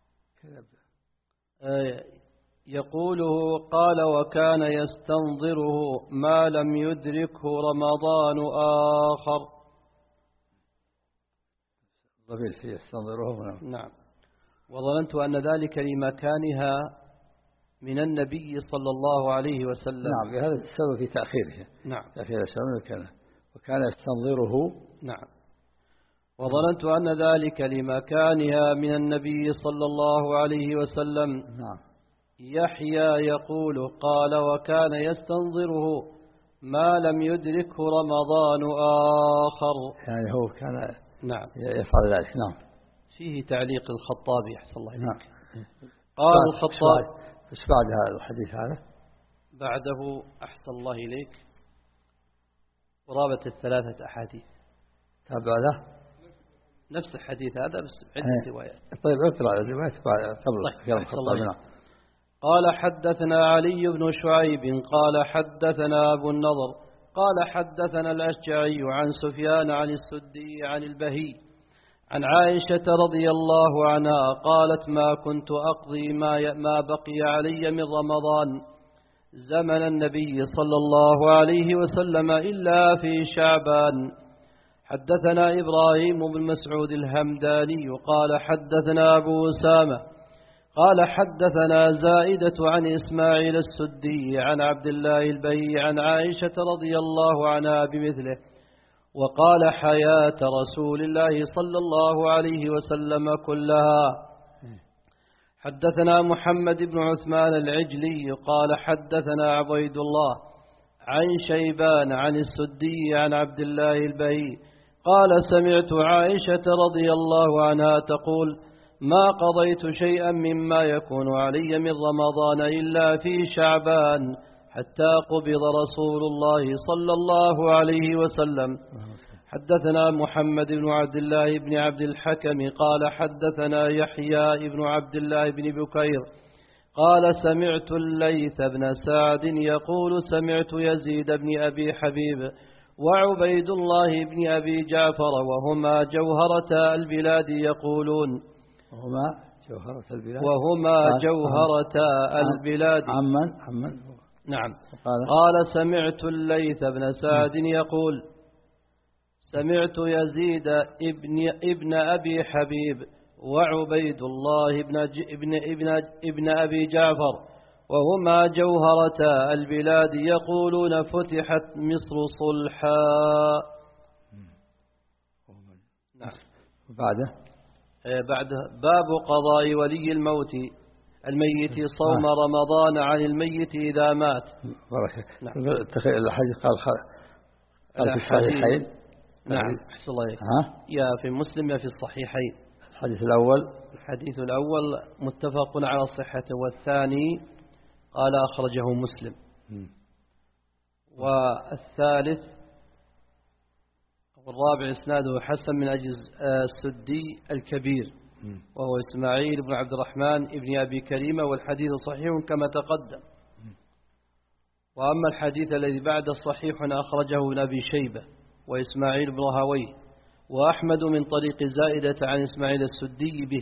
يقوله قال: وكان يستنظره ما لم يدركه رمضان آخر. ضبيل في يستنظره. نعم. وظننت أن ذلك لمكانها من النبي صلى الله عليه وسلم. نعم. بهذا السبب في تأخيره. نعم. تأخير السبب كان وكان يستنظره. نعم. وظننت أن ذلك لمكانها من النبي صلى الله عليه وسلم. نعم. يحيى يقول قال: وكان يستنظره ما لم يدركه رمضان آخر. يعني هو كان نعم يفعل ذلك. نعم. فيه تعليق الخطابي أحسن الله إليك. نعم. قال الخطابي: ايش بعد هذا الحديث هذا؟ بعده أحسن الله إليك قرابة الثلاثة أحاديث. تابع له نفس الحديث هذا بس عدة روايات. طيب اقرأ الروايات قبل كلام الخطابي. قال: حدثنا علي بن شعيب قال حدثنا أبو النضر قال حدثنا الأشجعي عن سفيان عن السدي عن البهي عن عائشة رضي الله عنها قالت: ما كنت أقضي ما ما بقي علي من رمضان زمن النبي صلى الله عليه وسلم إلا في شعبان. حدثنا إبراهيم بن مسعود الهمداني قال حدثنا أبو أسامة قال حدثنا زائدة عن إسماعيل السدي عن عبد الله البهي عن عائشة رضي الله عنها بمثله، وقال حياة رسول الله صلى الله عليه وسلم كلها. حدثنا محمد بن عثمان العجلي قال حدثنا عبيد الله عن شيبان عن السدي عن عبد الله البهي قال سمعت عائشة رضي الله عنها تقول: ما قضيت شيئا مما يكون علي من رمضان إلا في شعبان حتى قبض رسول الله صلى الله عليه وسلم. حدثنا محمد بن عبد الله بن عبد الحكم قال حدثنا يحيى بن عبد الله بن بكير قال سمعت الليث بن سعد يقول سمعت يزيد بن أبي حبيب وعبيد الله بن أبي جعفر وهما جوهرة البلاد يقولون وهما جوهرة البلاد وهما جوهرة البلاد عمن عمن نعم قال, قال سمعت الليث بن سعد يقول سمعت يزيد ابن ابن أبي حبيب وعبيد الله ابن ابن ابن ابن أبي جعفر وهما جوهرة البلاد يقولون فتحت مصر صلحا. نعم. بعده بعد باب قضاء ولي الموت الميت صوم آه. رمضان عن الميت إذا مات. بارك. نعم. تخيل الحديث قال قال في الصحيحين. نعم أحسن الله عليك. يا في مسلم يا في الصحيحين. الحديث الأول الحديث الأول متفق على صحته، والثاني قال أخرجه مسلم. م. والثالث والرابع إسناده حسن من أجل السدي الكبير م. وهو إسماعيل بن عبد الرحمن ابن أبي كريمة، والحديث صحيح كما تقدم. م. وأما الحديث الذي بعد صحيح أخرجه ابن أبي شيبة وإسماعيل بن راهويه وأحمد من طريق زائدة عن إسماعيل السدي به.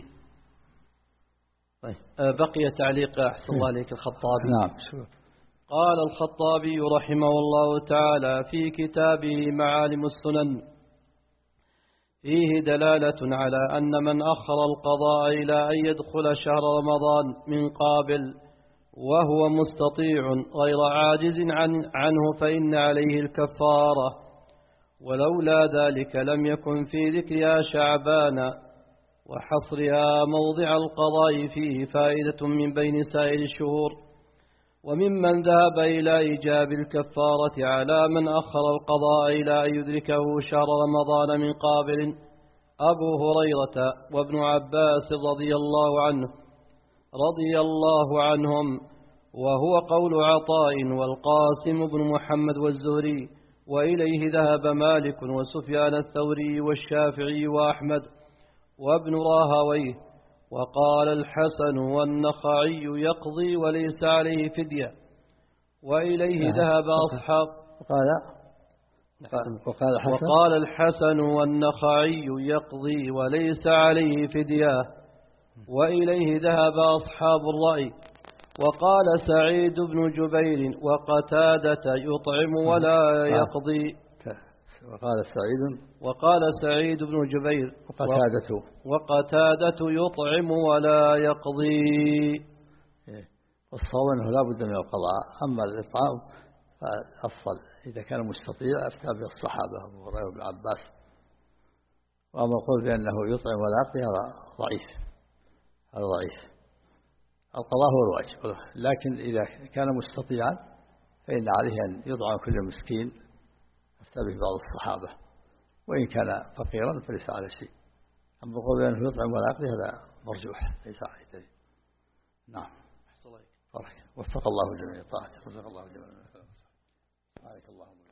طيب. بقي تعليق أحسن الله عليك الخطابي. نعم. قال الخطابي رحمه الله تعالى في كتابه معالم السنن: فيه دلالة على أن من أخر القضاء إلى أن يدخل شهر رمضان من قابل وهو مستطيع غير عاجز عن عنه فإن عليه الكفارة، ولولا ذلك لم يكن في ذكرها شعبان وحصرها موضع القضاء فيه فائدة من بين سائر الشهور. وممن ذهب إلى إيجاب الكفارة على من أخر القضاء إلى أن يدركه شهر رمضان من قابل أبو هريرة وابن عباس رضي الله عنه رضي الله عنهم، وهو قول عطاء والقاسم بن محمد والزهري، وإليه ذهب مالك وسفيان الثوري والشافعي وأحمد وابن راهويه. وقال الحسن والنخعي يقضي وليس عليه فدية، وإليه ذهب أصحاب وقال وقال, وقال الحسن والنخعي يقضي وليس عليه فدية، وإليه ذهب أصحاب الرأي. وقال سعيد بن جبير وقتادة يطعم ولا يقضي. وقال سعيد وقال سعيد بن جبير وقتادة وقتادة يطعم ولا يقضي. الصوم أنه لا بد من القضاء، أما الإطعام فأفضل إذا كان مستطيع. أفتى به الصحابة أبو هريرة وابن عباس. وأما القول بأنه يطعم ولا يقضي هذا ضعيف، هذا ضعيف. القضاء هو الواجب، لكن إذا كان مستطيعا فإن عليه أن يطعم كل مسكين. أفتى به بعض الصحابة، وإن كان فقيرا فليس على شيء. أما القول بأنه يطعم ولا يقضي هذا مرجوح ليس عليه دليل. نعم. وفق الله جميع طاعته، رزق الله جميع. بارك الله.